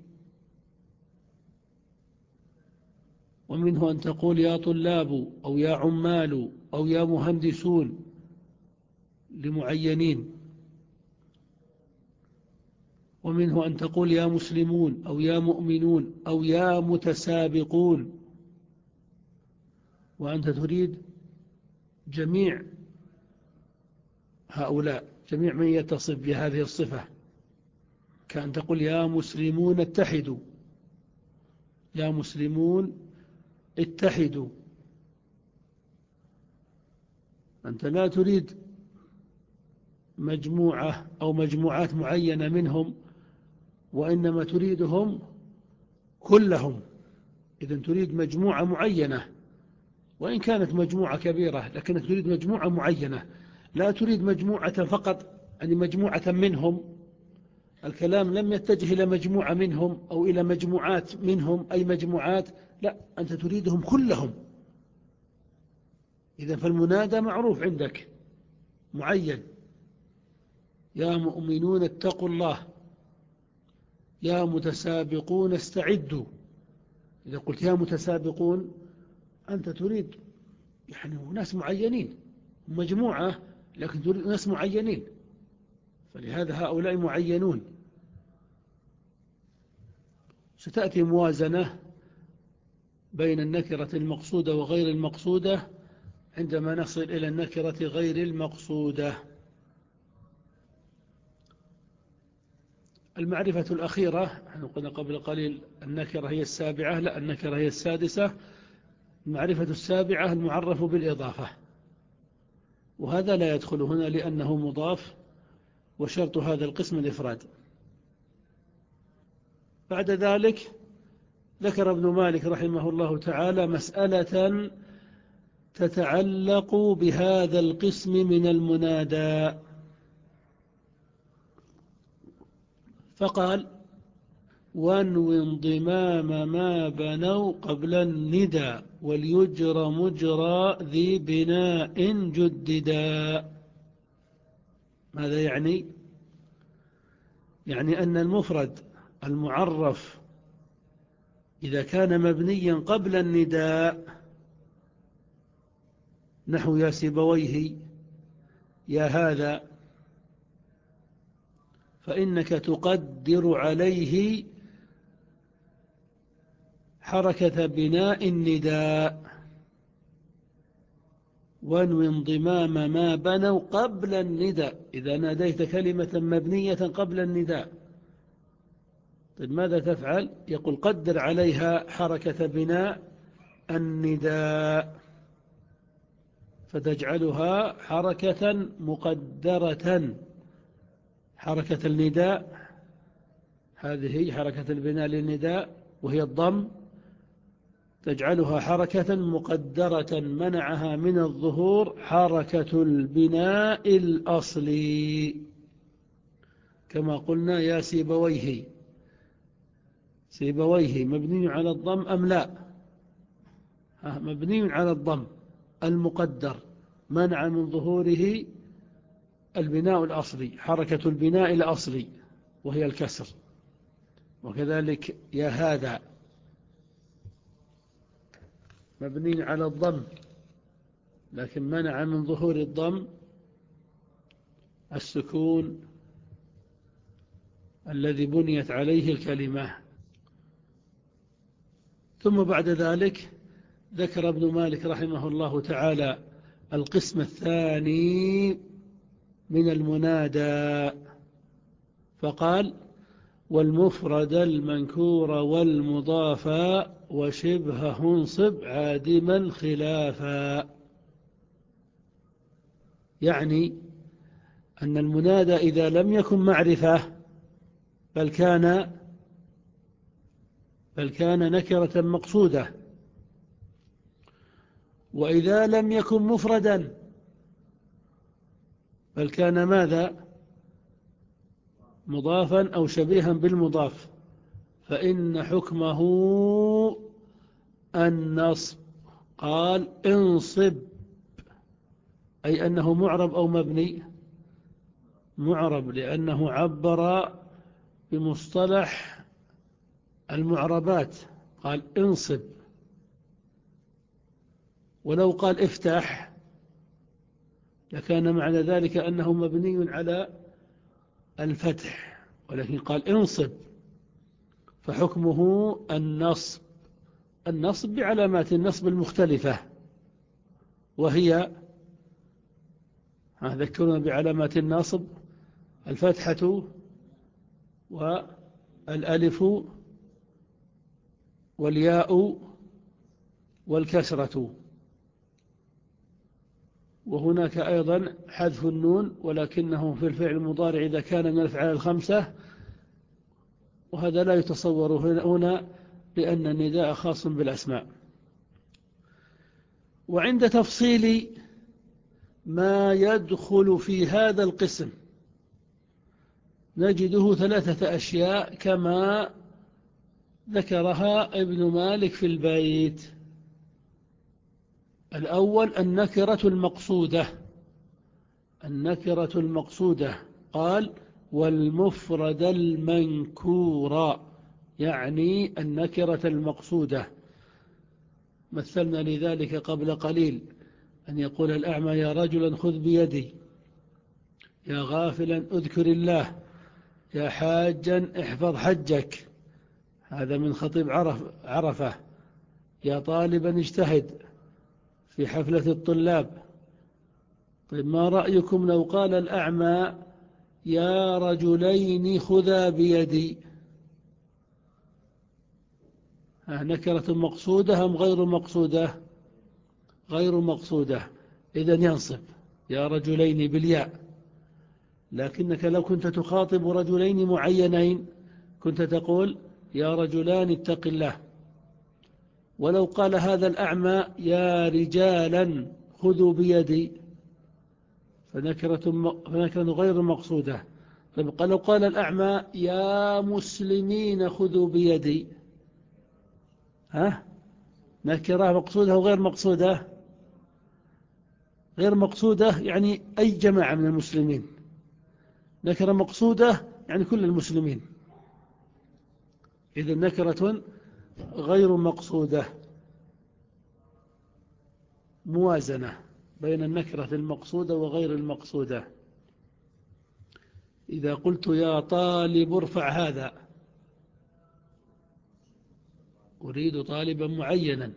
ومنه أن تقول يا طلاب أو يا عمال أو يا مهندسون لمعينين. ومنه أن تقول يا مسلمون أو يا مؤمنون أو يا متسابقون، وأنت تريد جميع هؤلاء، جميع من يتصف بهذه الصفة، كأن تقول يا مسلمون اتحدوا، يا مسلمون اتحدوا. أنت لا تريد مجموعة أو مجموعات معينة منهم، وإنما تريدهم كلهم. إذن تريد مجموعة معينة، وإن كانت مجموعة كبيرة لكنك تريد مجموعة معينة، لا تريد مجموعة فقط، يعني مجموعة منهم. الكلام لم يتجه إلى مجموعة منهم أو إلى مجموعات منهم أي مجموعات، لا، أنت تريدهم كلهم. إذن فالمنادى معروف عندك معين: يا مؤمنون اتقوا الله، يا متسابقون استعدوا. إذا قلت يا متسابقون أنت تريد يعني ناس معينين، مجموعة لكن تريد ناس معينين، فلهذا هؤلاء معينون. ستأتي موازنة بين النكرة المقصودة وغير المقصودة عندما نصل إلى النكرة غير المقصودة. المعرفة الأخيرة، نحن قلنا قبل قليل النكرة هي السابعة، لا، النكرة هي السادسة. المعرفة السابعة المعرف بالإضافة، وهذا لا يدخل هنا لأنه مضاف، وشرط هذا القسم الإفراد. بعد ذلك ذكر ابن مالك رحمه الله تعالى مسألة تتعلق بهذا القسم من المنادى، فقال: وانو انضمام ما بنوا قبل الندى وليجرى مجرى ذي بناء جددا. ماذا يعني؟ يعني أن المفرد المعرف إذا كان مبنيا قبل النداء، نحو يا سيبويه، يا هذا، فإنك تقدر عليه حركة بناء النداء. وانو انضمام ما بنوا قبل النداء، إذا ناديت كلمة مبنية قبل النداء، طيب ماذا تفعل؟ يقول: قدر عليها حركة بناء النداء، فتجعلها حركة مقدرة. حركة النداء هذه حركة البناء للنداء وهي الضم، تجعلها حركة مقدرة منعها من الظهور حركة البناء الأصلي، كما قلنا يا سيبويه. سيبويه مبني على الضم أم لا؟ مبني على الضم المقدر، منع من ظهوره البناء الأصلي، حركة البناء الأصلي وهي الكسر. وكذلك يا هذا مبني على الضم، لكن منع من ظهور الضم السكون الذي بنيت عليه الكلمة. ثم بعد ذلك ذكر ابن مالك رحمه الله تعالى القسم الثاني من المنادى، فقال: والمفرد المنكور والمضافا وشبهه انصب عادما خلافا. يعني أن المنادى إذا لم يكن معرفة بل كان بل كان نكرة مقصودة، وإذا لم يكن مفردا بل كان ماذا؟ مضافا أو شبيها بالمضاف، فإن حكمه النصب. قال: انصب، أي أنه معرب أو مبني؟ معرب، لأنه عبر بمصطلح المعربات، قال انصب. ولو قال افتح لكان معنى ذلك أنه مبني على الفتح، ولكن قال انصب، فحكمه النصب. النصب بعلامات النصب المختلفة، وهي، ذكرنا بعلامات النصب: الفتحة والألف والياء والكسرة. وهناك أيضا حذف النون، ولكنه في الفعل المضارع إذا كان من الأفعال الخمسة، وهذا لا يتصور هنا لأن النداء خاص بالأسماء. وعند تفصيل ما يدخل في هذا القسم نجده ثلاثة أشياء كما ذكرها ابن مالك في البيت. الأول النكرة المقصودة، النكرة المقصودة قال والمفرد المنكور، يعني النكرة المقصودة. مثلنا لذلك قبل قليل أن يقول الأعمى يا رجلا خذ بيدي، يا غافلا أذكر الله، يا حاجا احفظ حجك، هذا من خطيب عرف عرفة، يا طالبا اجتهد في حفلة الطلاب. طيب ما رأيكم لو قال الأعمى يا رجلين خذا بيدي؟ نكرة مقصودة أم غير مقصودة؟ غير مقصودة، إذن ينصب يا رجلين بالياء. لكنك لو كنت تخاطب رجلين معينين كنت تقول يا رجلان اتق الله. ولو قال هذا الأعمى يا رجالا خذوا بيدي فنكرة, فنكرة غير مقصودة. لو قال الأعمى يا مسلمين خذوا بيدي، ها نكرة مقصودة وغير مقصودة؟ غير مقصودة يعني أي جماعة من المسلمين. نكرة مقصودة يعني كل المسلمين. إذن نكرة غير مقصودة، موازنة بين النكرة المقصودة وغير المقصودة. إذا قلت يا طالب ارفع هذا، أريد طالبا معينا.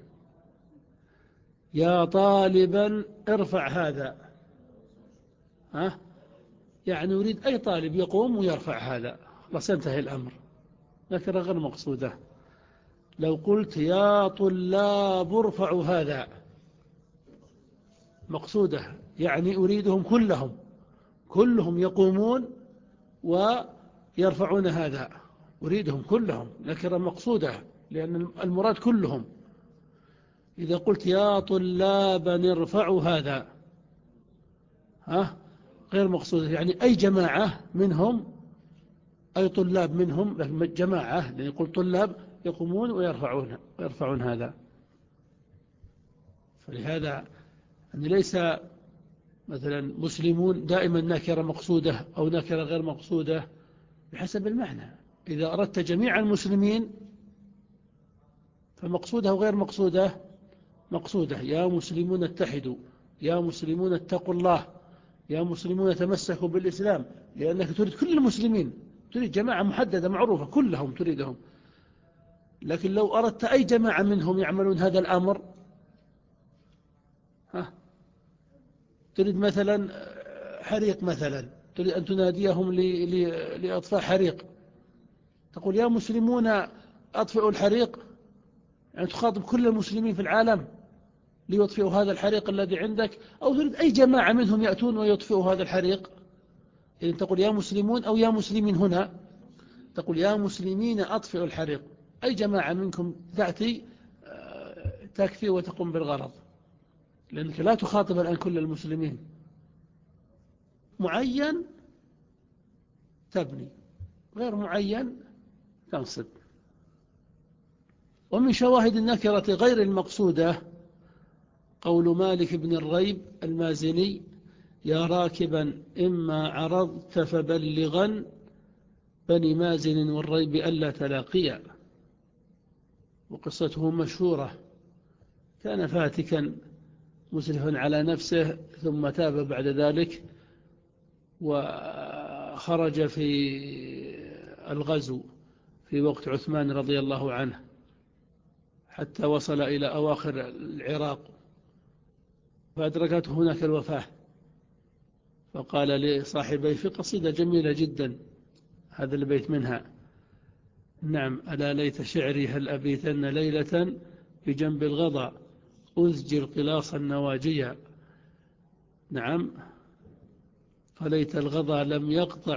يا طالبا ارفع هذا، ها يعني أريد أي طالب يقوم ويرفع هذا، بس ينتهي الأمر. نكرة غير مقصودة. لو قلت يا طلاب ارفعوا هذا، مقصودة، يعني أريدهم كلهم، كلهم يقومون ويرفعون هذا، أريدهم كلهم. نكرة مقصودة لأن المراد كلهم. إذا قلت يا طلابا ارفعوا هذا، ها غير مقصودة، يعني أي جماعة منهم، أي طلاب منهم، لكن جماعة لأن يقول طلاب يقومون ويرفعون ويرفعون هذا. فلهذا أن ليس مثلا مسلمون دائما نكرة مقصودة أو نكرة غير مقصودة، بحسب المعنى. إذا أردت جميع المسلمين فمقصودة وغير مقصودة؟ مقصودة. يا مسلمون اتحدوا، يا مسلمون اتقوا الله، يا مسلمون تمسكوا بالإسلام، لأنك تريد كل المسلمين، تريد جماعة محددة معروفة كلهم تريدهم. لكن لو أردت أي جماعة منهم يعملون هذا الأمر، ها تريد مثلا حريق، مثلا تريد أن تناديهم لأطفاء حريق، تقول يا مسلمون أطفئوا الحريق، يعني تخاطب كل المسلمين في العالم ليطفئوا هذا الحريق الذي عندك، أو تريد أي جماعة منهم يأتون ويطفئوا هذا الحريق. إذن تقول يا مسلمون أو يا مسلمين، هنا تقول يا مسلمين أطفئوا الحريق، أي جماعة منكم تأتي تكفي وتقوم بالغرض، لأنك لا تخاطب الآن كل المسلمين. معين تبني، غير معين تنصب. ومن شواهد النكرة غير المقصودة قول مالك بن الريب المازني يا راكبا إما عرضت فبلغا بني مازن والريب ألا تلاقيا. وقصته مشهورة، كان فاتكا مسرفا على نفسه ثم تاب بعد ذلك وخرج في الغزو في وقت عثمان رضي الله عنه حتى وصل إلى أواخر العراق، فأدركته هناك الوفاة، فقال لصاحبيه في قصيدة جميلة جدا، هذا البيت منها: نعم ألا ليت شعري هل أبيتن ليلة بجنب الغضا أزجي القلاص النواجيا. نعم، فليت الغضا لم يقطع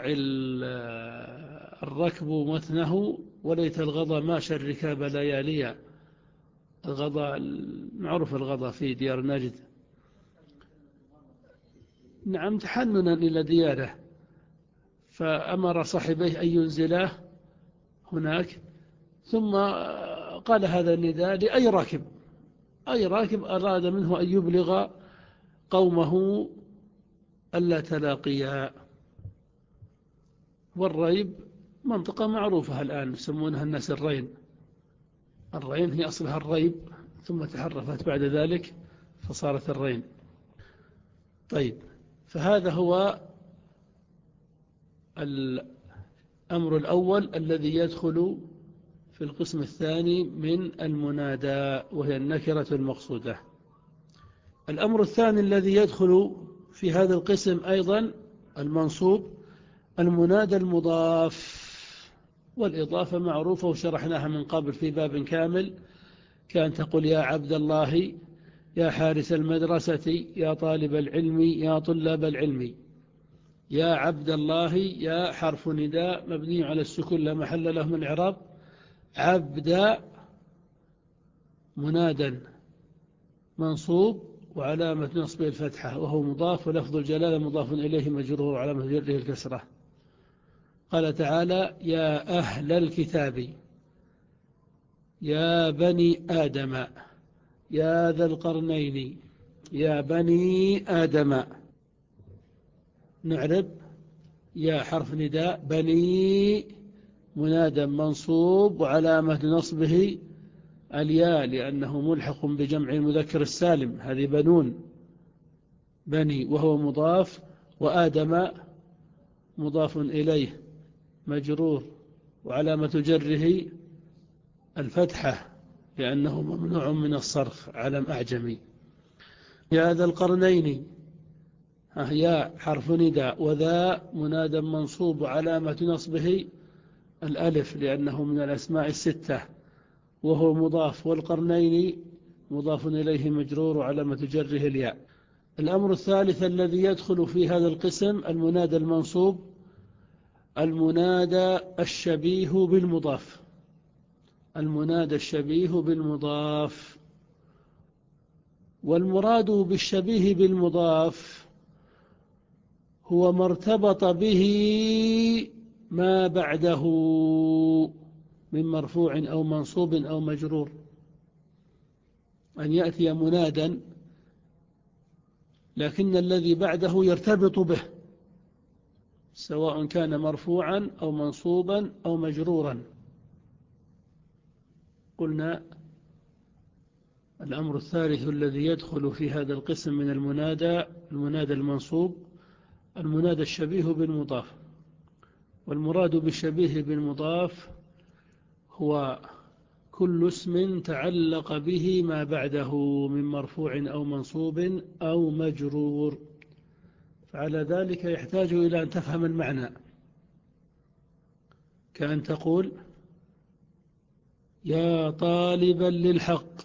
الركب متنه، وليت الغضا ماش الركاب لياليا. الغضا معروف، الغضا في ديار نجد. نعم، تحننا إلى دياره، فأمر صاحبيه أن ينزلاه هناك، ثم قال هذا النداء لأي راكب، أي راكب أراد منه أن يبلغ قومه ألا تلاقيا. والريب منطقة معروفة الآن يسمونها الناس الرين. الرين هي أصلها الريب، ثم تحرفت بعد ذلك فصارت الرين. طيب، فهذا هو الأمر الأول الذي يدخل في القسم الثاني من المنادى، وهي النكرة المقصودة. الأمر الثاني الذي يدخل في هذا القسم أيضا المنصوب، المنادى المضاف. والإضافة معروفة وشرحناها من قبل في باب كامل، كان تقول يا عبد الله، يا حارس المدرسة، يا طالب العلم، يا طلاب العلم. يا عبد الله، يا حرف نداء مبني على السكون لا محل له من الإعراب. عبد منادى منصوب وعلامة نصبه الفتحة، وهو مضاف، ولفظ الجلالة مضاف إليه مجرور وعلامة جره الكسرة. قال تعالى يا أهل الكتاب، يا بني آدم، يا ذا القرنين، يا بني آدم. نعرب يا حرف نداء، بني منادى منصوب وعلامة نصبه الياء لأنه ملحق بجمع المذكر السالم، هذه بنون، بني وهو مضاف، وآدم مضاف إليه مجرور وعلامة جره الفتحة لأنه ممنوع من الصرف، علم أعجمي. يا ذا القرنين، يا حرف نداء، وذا منادى منصوب وعلامة نصبه الألف لأنه من الأسماء الستة وهو مضاف، والقرنين مضاف إليه مجرور وعلامة جره الياء. الأمر الثالث الذي يدخل في هذا القسم المنادى المنصوب، المنادى الشبيه بالمضاف. المنادى الشبيه بالمضاف. والمراد بالشبيه بالمضاف هو ما ارتبط به ما بعده من مرفوع أو منصوب أو مجرور. أن يأتي منادا لكن الذي بعده يرتبط به، سواء كان مرفوعا أو منصوبا أو مجرورا. قلنا الأمر الثالث الذي يدخل في هذا القسم من المنادى، المنادى المنصوب، المنادى الشبيه بالمضاف. والمراد بالشبيه بالمضاف هو كل اسم تعلق به ما بعده من مرفوع أو منصوب أو مجرور. فعلى ذلك يحتاج إلى أن تفهم المعنى، كأن تقول يا طالبا للحق،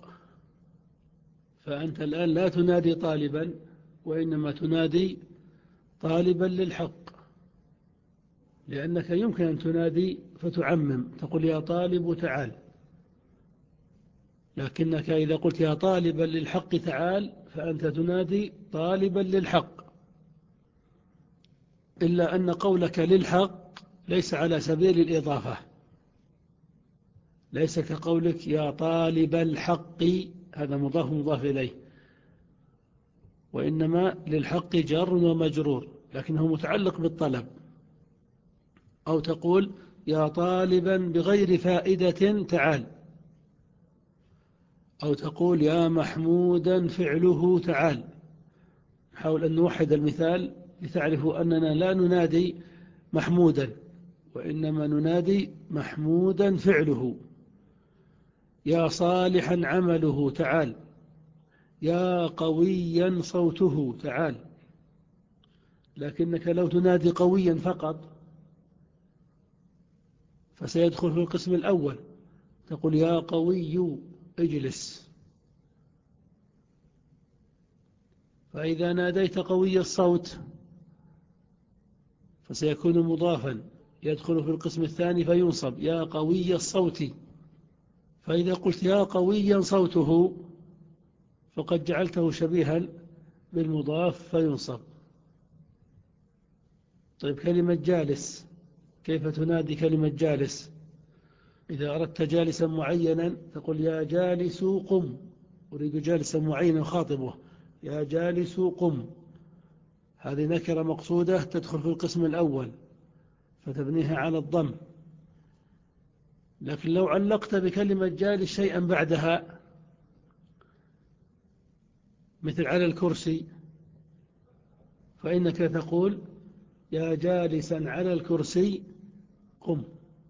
فأنت الآن لا تنادي طالبا وإنما تنادي طالبا للحق، لأنك يمكن أن تنادي فتعمم تقول يا طالب تعال، لكنك إذا قلت يا طالبا للحق تعال فأنت تنادي طالبا للحق. إلا أن قولك للحق ليس على سبيل الإضافة، ليس كقولك يا طالب الحق، هذا مضاف مضاف إليه، وإنما للحق جر ومجرور لكنه متعلق بالطلب. أو تقول يا طالبا بغير فائدة تعال، أو تقول يا محمودا فعله تعال. نحاول أن نوحد المثال لتعرفوا أننا لا ننادي محمودا وإنما ننادي محمودا فعله. يا صالحا عمله تعال، يا قويا صوته تعال. لكنك لو تنادي قويا فقط فسيدخل في القسم الأول، تقول يا قوي اجلس، فإذا ناديت قوي الصوت فسيكون مضافا يدخل في القسم الثاني فينصب يا قوي الصوت. فإذا قلت يا قويا صوته فقد جعلته شبيها بالمضاف فينصب. طيب كلمة جالس، كيف تنادي كلمة جالس؟ إذا أردت جالسا معينا تقول يا جالس قم، أريد جالسا معينا خاطبه، يا جالس قم. هذه نكرة مقصودة تدخل في القسم الأول فتبنيها على الضم. لكن لو علقت بكلمة جالس شيئا بعدها مثل على الكرسي فإنك تقول يا جالسا على الكرسي قم،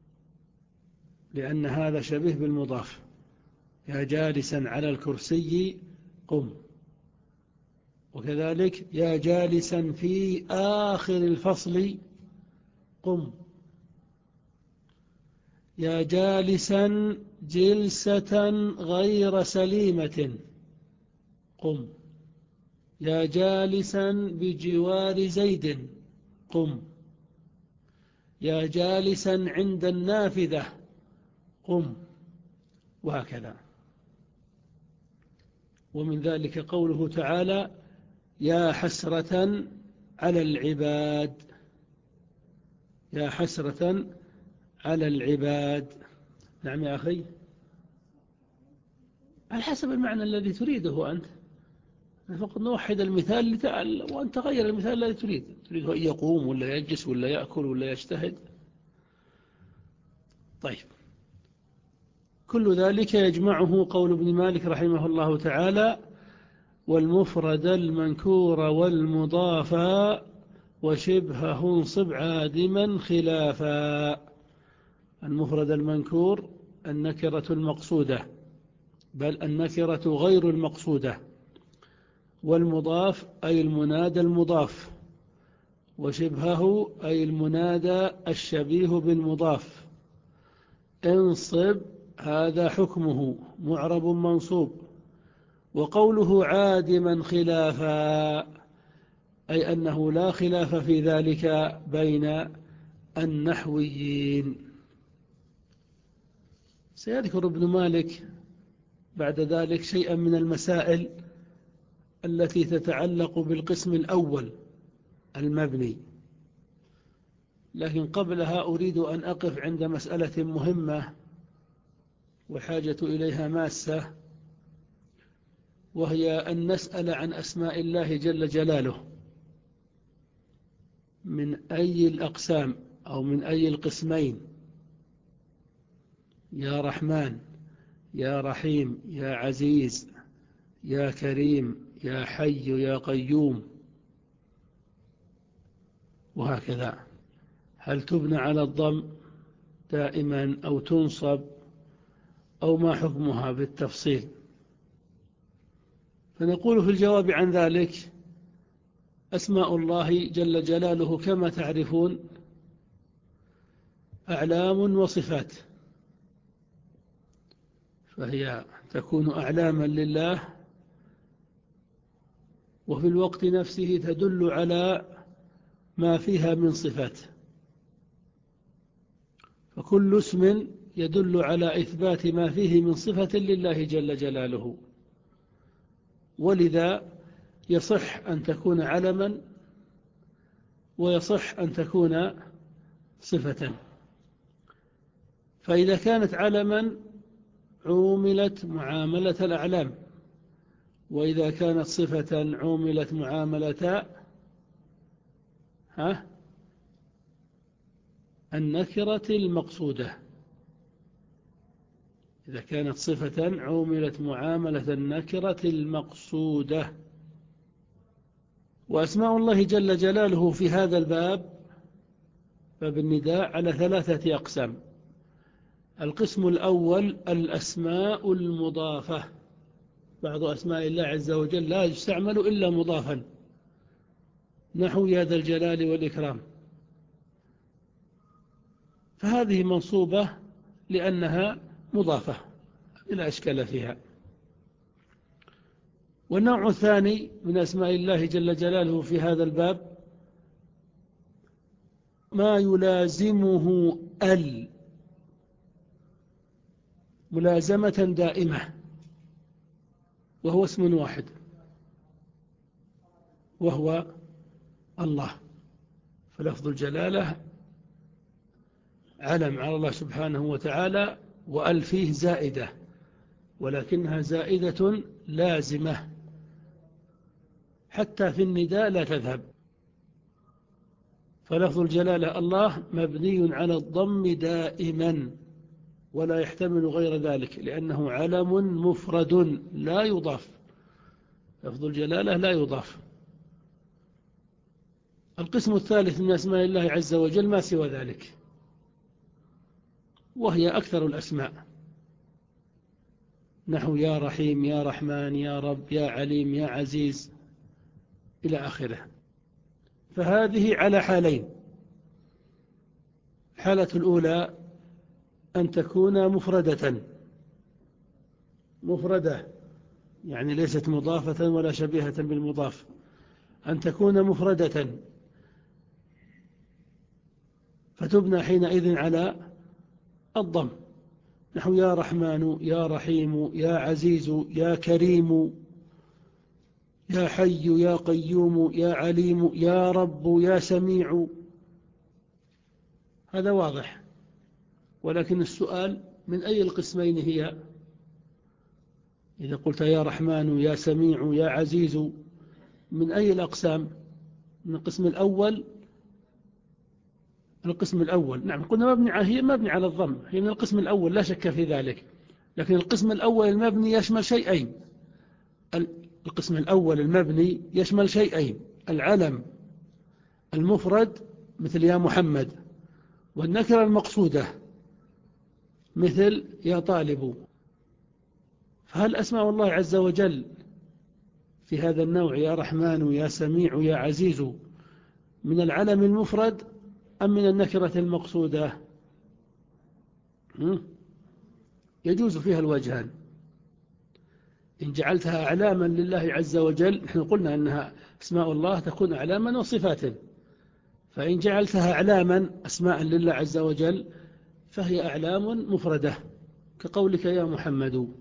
لأن هذا شبيه بالمضاف. يا جالسا على الكرسي قم. وكذلك يا جالسا في آخر الفصل قم. يا جالسا جلسة غير سليمة قم. يا جالسا بجوار زيد قم. يا جالسا عند النافذة قم، وهكذا. ومن ذلك قوله تعالى يا حسرة على العباد، يا حسرة على العباد. نعم يا أخي، على حسب المعنى الذي تريده أنت، فقط نوحد المثال لتعال وأنت غير المثال الذي تريد. تريده أن يقوم ولا يجلس ولا يأكل ولا يجتهد. طيب، كل ذلك يجمعه قول ابن مالك رحمه الله تعالى والمفرد المنكور والمضاف وشبهه انصب عادما خلافا. المفرد المنكور النكرة المقصودة، بل النكرة غير المقصودة، والمضاف أي المنادى المضاف، وشبهه أي المنادى الشبيه بالمضاف. انصب هذا حكمه معرب منصوب. وقوله عادما خلافا أي أنه لا خلاف في ذلك بين النحويين. سيذكر ابن مالك بعد ذلك شيئا من المسائل التي تتعلق بالقسم الأول المبني، لكن قبلها أريد أن أقف عند مسألة مهمة وحاجة إليها ماسة، وهي أن نسأل عن أسماء الله جل جلاله من أي الأقسام أو من أي القسمين. يا رحمن، يا رحيم، يا عزيز، يا كريم، يا حي، يا قيوم، وهكذا. هل تبنى على الضم دائما أو تنصب أو ما حكمها بالتفصيل؟ فنقول في الجواب عن ذلك أسماء الله جل جلاله كما تعرفون أعلام وصفات، فهي تكون أعلاما لله وفي الوقت نفسه تدل على ما فيها من صفات. فكل اسم يدل على إثبات ما فيه من صفة لله جل جلاله، ولذا يصح أن تكون علما ويصح أن تكون صفة. فإذا كانت علما عوملت معاملة الأعلام، وإذا كانت صفة عوملت معاملة ها النكرة المقصودة. إذا كانت صفة عوملت معاملة النكرة المقصودة. وأسماء الله جل جلاله في هذا الباب، باب النداء، على ثلاثة أقسام. القسم الأول الأسماء المضافة. بعض أسماء الله عز وجل لا يستعمل إلا مضافا، نحو يا ذا الجلال والإكرام، فهذه منصوبة لأنها مضافة لا إشكال فيها. والنوع الثاني من أسماء الله جل جلاله في هذا الباب ما يلازمه ال ملازمة دائمة، وهو اسم واحد، وهو الله. فلفظ الجلالة علم على الله سبحانه وتعالى، وأل فيه زائدة، ولكنها زائدة لازمة حتى في النداء لا تذهب. فلفظ الجلالة الله مبني على الضم دائما، ولا يحتمل غير ذلك، لأنه علم مفرد لا يضاف. لفظ الجلالة لا يضاف. القسم الثالث من أسماء الله عز وجل ما سوى ذلك، وهي أكثر الأسماء، نحو يا رحيم، يا رحمن، يا رب، يا عليم، يا عزيز، إلى آخره. فهذه على حالين: الحالة الأولى أن تكون مفردة مفردة يعني ليست مضافة ولا شبيهة بالمضاف، أن تكون مفردة فتبنى حينئذ على الضم، نحو يا رحمن، يا رحيم، يا عزيز، يا كريم، يا حي، يا قيوم، يا عليم، يا رب، يا سميع. هذا واضح. ولكن السؤال من أي القسمين هي؟ إذا قلت يا رحمن، يا سميع، يا عزيز، من أي الأقسام؟ من القسم الأول؟ القسم الأول نعم، قلنا مبني هي مبني على الضم، هي من القسم الأول لا شك في ذلك. لكن القسم الأول المبني يشمل شيئين. القسم الأول المبني يشمل شيئين: العلم المفرد مثل يا محمد، والنكرة المقصودة مثل يا طالب. فهل أسماء الله عز وجل في هذا النوع يا رحمن، يا سميع، يا عزيز من العلم المفرد أم من النكرة المقصودة؟ يجوز فيها الوجهان. إن جعلتها أعلاما لله عز وجل، نحن قلنا أنها أسماء الله تكون أعلاما وصفات، فإن جعلتها أعلاما أسماء لله عز وجل فهي أعلام مفردة كقولك يا محمد،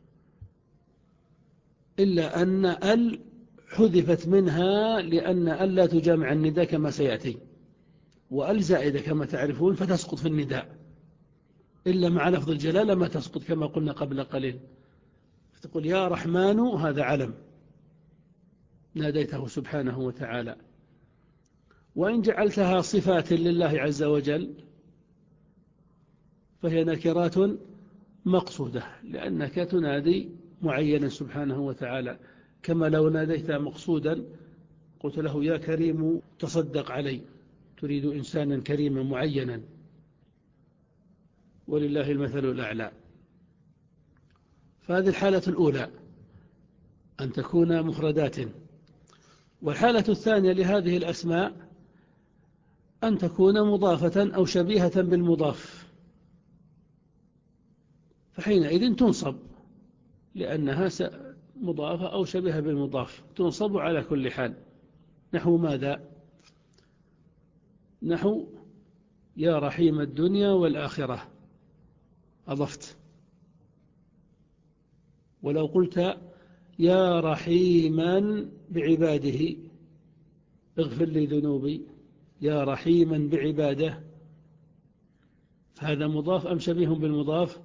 إلا أن ال حذفت منها لأن ال لا تجامع النداء كما سيأتي، وال زائدة كما تعرفون فتسقط في النداء، إلا مع لفظ الجلالة ما تسقط كما قلنا قبل قليل. فتقول يا رحمن، هذا علم ناديته سبحانه وتعالى. وإن جعلتها صفات لله عز وجل فهي نكرات مقصودة، لأنك تنادي معينا سبحانه وتعالى، كما لو ناديت مقصودا قلت له يا كريم تصدق علي، تريد إنسانا كريما معينا، ولله المثل الأعلى. فهذه الحالة الأولى أن تكون مفردات. والحالة الثانية لهذه الأسماء أن تكون مضافة أو شبيهة بالمضاف، فحينئذ تنصب لأنها مضافة أو شبيهة بالمضاف، تنصب على كل حال. نحو ماذا؟ نحو يا رحيم الدنيا والآخرة أضفت. ولو قلت يا رحيما بعباده اغفر لي ذنوبي، يا رحيما بعباده، فهذا مضاف أم شبيه بالمضاف؟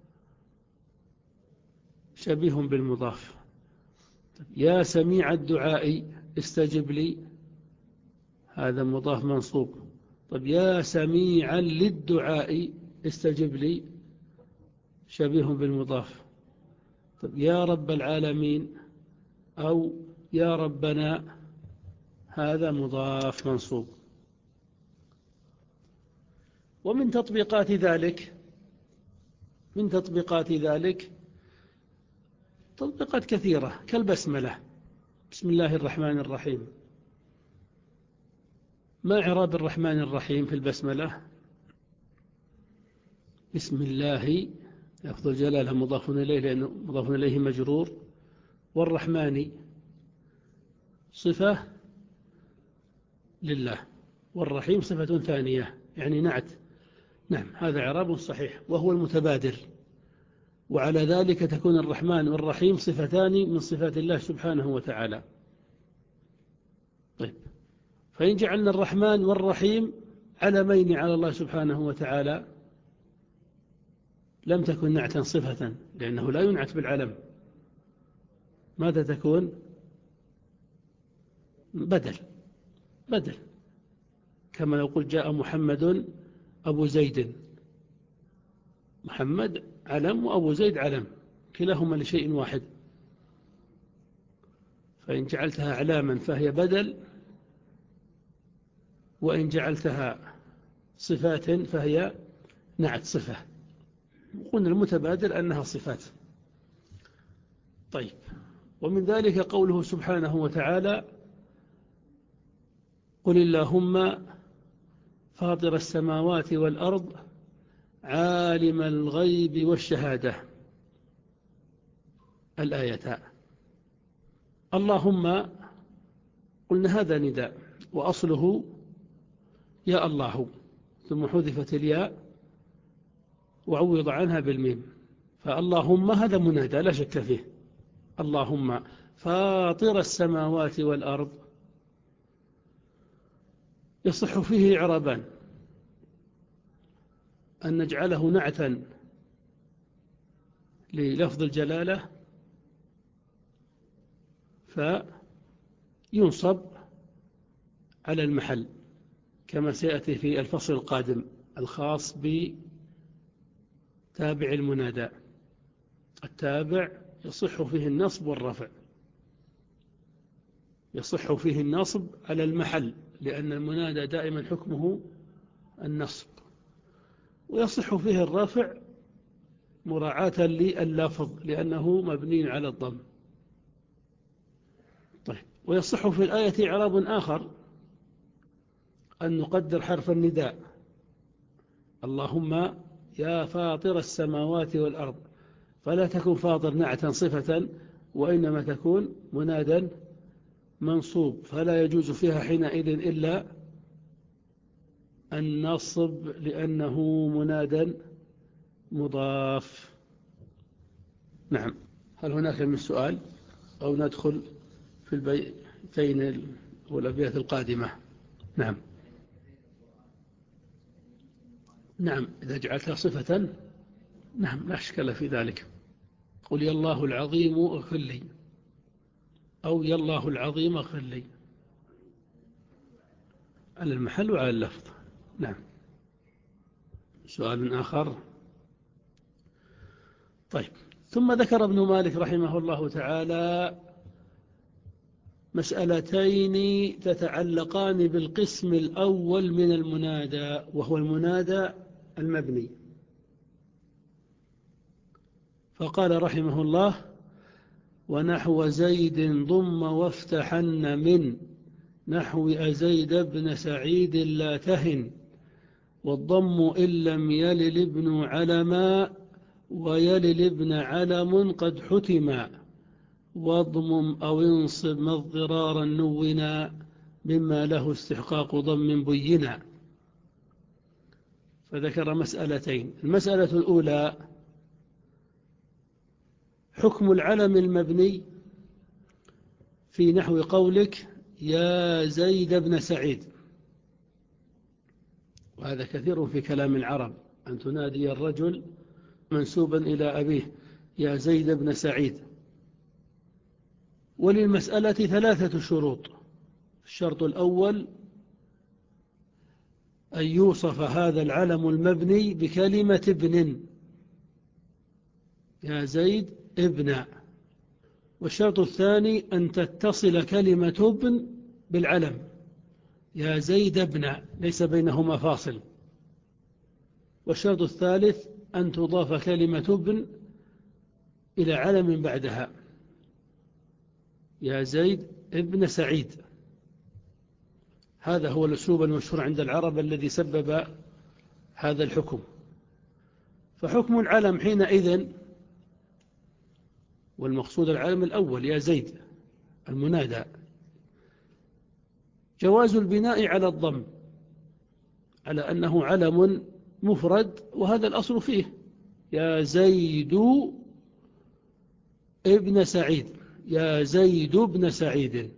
شبيه بالمضاف. يا سميع الدعاء استجب لي، هذا مضاف منصوب. طب يا سميعا للدعاء استجب لي، شبيه بالمضاف. طب يا رب العالمين أو يا ربنا، هذا مضاف منصوب. ومن تطبيقات ذلك من تطبيقات ذلك تطبيقات كثيرة كالبسملة، بسم الله الرحمن الرحيم. ما إعراب الرحمن الرحيم في البسملة؟ بسم الله لفظ الجلالة مضاف إليه لأنه مضاف إليه مجرور، والرحمن صفة لله، والرحيم صفة ثانية يعني نعت. نعم، هذا إعراب صحيح وهو المتبادر، وعلى ذلك تكون الرحمن والرحيم صفتان من صفات الله سبحانه وتعالى. طيب، فإن جعلنا الرحمن والرحيم علمين على الله سبحانه وتعالى لم تكن نعتا صفة، لأنه لا ينعت بالعلم. ماذا تكون؟ بدل بدل كما لو قلت جاء محمد أبو زيد، محمد علم وأبو زيد علم، كلاهما لشيء واحد. فإن جعلتها علاما فهي بدل، وإن جعلتها صفات فهي نعت صفة. وقلنا المتبادر أنها صفات. طيب، ومن ذلك قوله سبحانه وتعالى: قل اللهم فاطر السماوات والأرض عالم الغيب والشهادة، الآيتان. اللهم قلنا هذا نداء، وأصله يا الله، ثم حذفت الياء وعوض عنها بالميم، فاللهم هذا منادى لا شك فيه. اللهم فاطر السماوات والأرض يصح فيه إعرابان: أن نجعله نعتا للفظ الجلالة فينصب على المحل، كما سيأتي في الفصل القادم الخاص بتابع المنادى. التابع يصح فيه النصب والرفع، يصح فيه النصب على المحل لأن المنادى دائما حكمه النصب، ويصح فيه الرفع مراعاة لللفظ لأنه مبني على الضم. طيب، ويصح في الآية إعراب آخر، أن نقدر حرف النداء: اللهم يا فاطر السماوات والأرض، فلا تكون فاطر نعتا صفة، وإنما تكون منادا منصوب، فلا يجوز فيها حينئذ إلا النصب لأنه منادا مضاف. نعم. هل هناك من سؤال أو ندخل في البيتين والأبيات القادمة؟ نعم. نعم، إذا جعلتها صفة نعم لا إشكال في ذلك. قل يا الله العظيم اغفر لي، أو يا الله العظيم اغفر لي، على المحل وعلى اللفظ. نعم. سؤال آخر. طيب، ثم ذكر ابن مالك رحمه الله تعالى مسألتين تتعلقان بالقسم الأول من المنادى، وهو المنادى المبني. فقال رحمه الله: ونحو زيد ضم وافتحن من نحو أزيد بن سعيد لا تهن، والضم إن لم يلل ابن علما ويلل ابن علم قد حتما، واضمم أو انصب ما اضطرارا نونا مما له استحقاق ضم بينا. فذكر مسألتين. المسألة الأولى حكم العلم المبني في نحو قولك يا زيد بن سعيد، وهذا كثير في كلام العرب، أن تنادي الرجل منسوبا إلى أبيه يا زيد بن سعيد. وللمسألة ثلاثة شروط. الشرط الأول أن يوصف هذا العلم المبني بكلمة ابن، يا زيد ابن. والشرط الثاني أن تتصل كلمة ابن بالعلم، يا زيد ابن، ليس بينهما فاصل. والشرط الثالث أن تضاف كلمة ابن إلى علم بعدها، يا زيد ابن سعيد. هذا هو الأسلوب المشهور عند العرب الذي سبب هذا الحكم. فحكم العلم حينئذ والمقصود العلم الأول يا زيد المنادى. جواز البناء على الضم على أنه علم مفرد، وهذا الأصل فيه، يا زيد ابن سعيد، يا زيد ابن سعيد.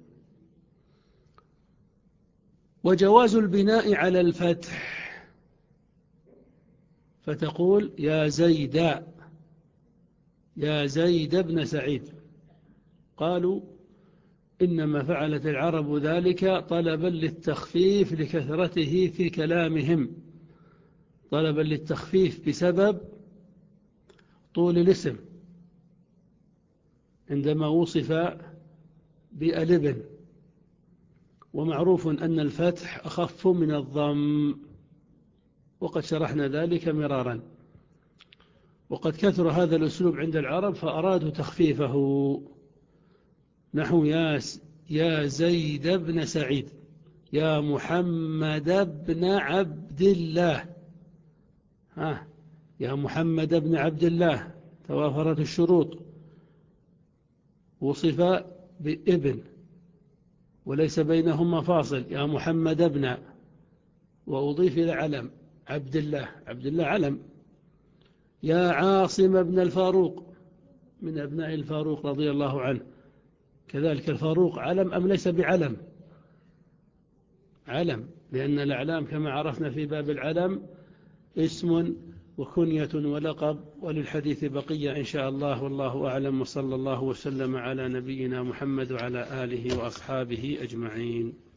وجواز البناء على الفتح، فتقول يا زيد، يا زيد ابن سعيد. قالوا إنما فعلت العرب ذلك طلبا للتخفيف لكثرته في كلامهم، طلبا للتخفيف بسبب طول الاسم عندما وصف بألب، ومعروف أن الفتح أخف من الضم، وقد شرحنا ذلك مرارا. وقد كثر هذا الأسلوب عند العرب فأرادوا تخفيفه، نحو يا يا زيد بن سعيد، يا محمد بن عبد الله. ها يا محمد بن عبد الله توافرت الشروط، وصف بابن وليس بينهما فاصل، يا محمد ابن، وأضيف إلى علم عبد الله، عبد الله علم. يا عاصم بن الفاروق من أبناء الفاروق رضي الله عنه، كذلك الفاروق علم أم ليس بعلم؟ علم، لأن الأعلام كما عرفنا في باب العلم اسم وكنية ولقب، وللحديث بقية إن شاء الله، والله أعلم، وصلى الله وسلم على نبينا محمد وعلى آله وأصحابه أجمعين.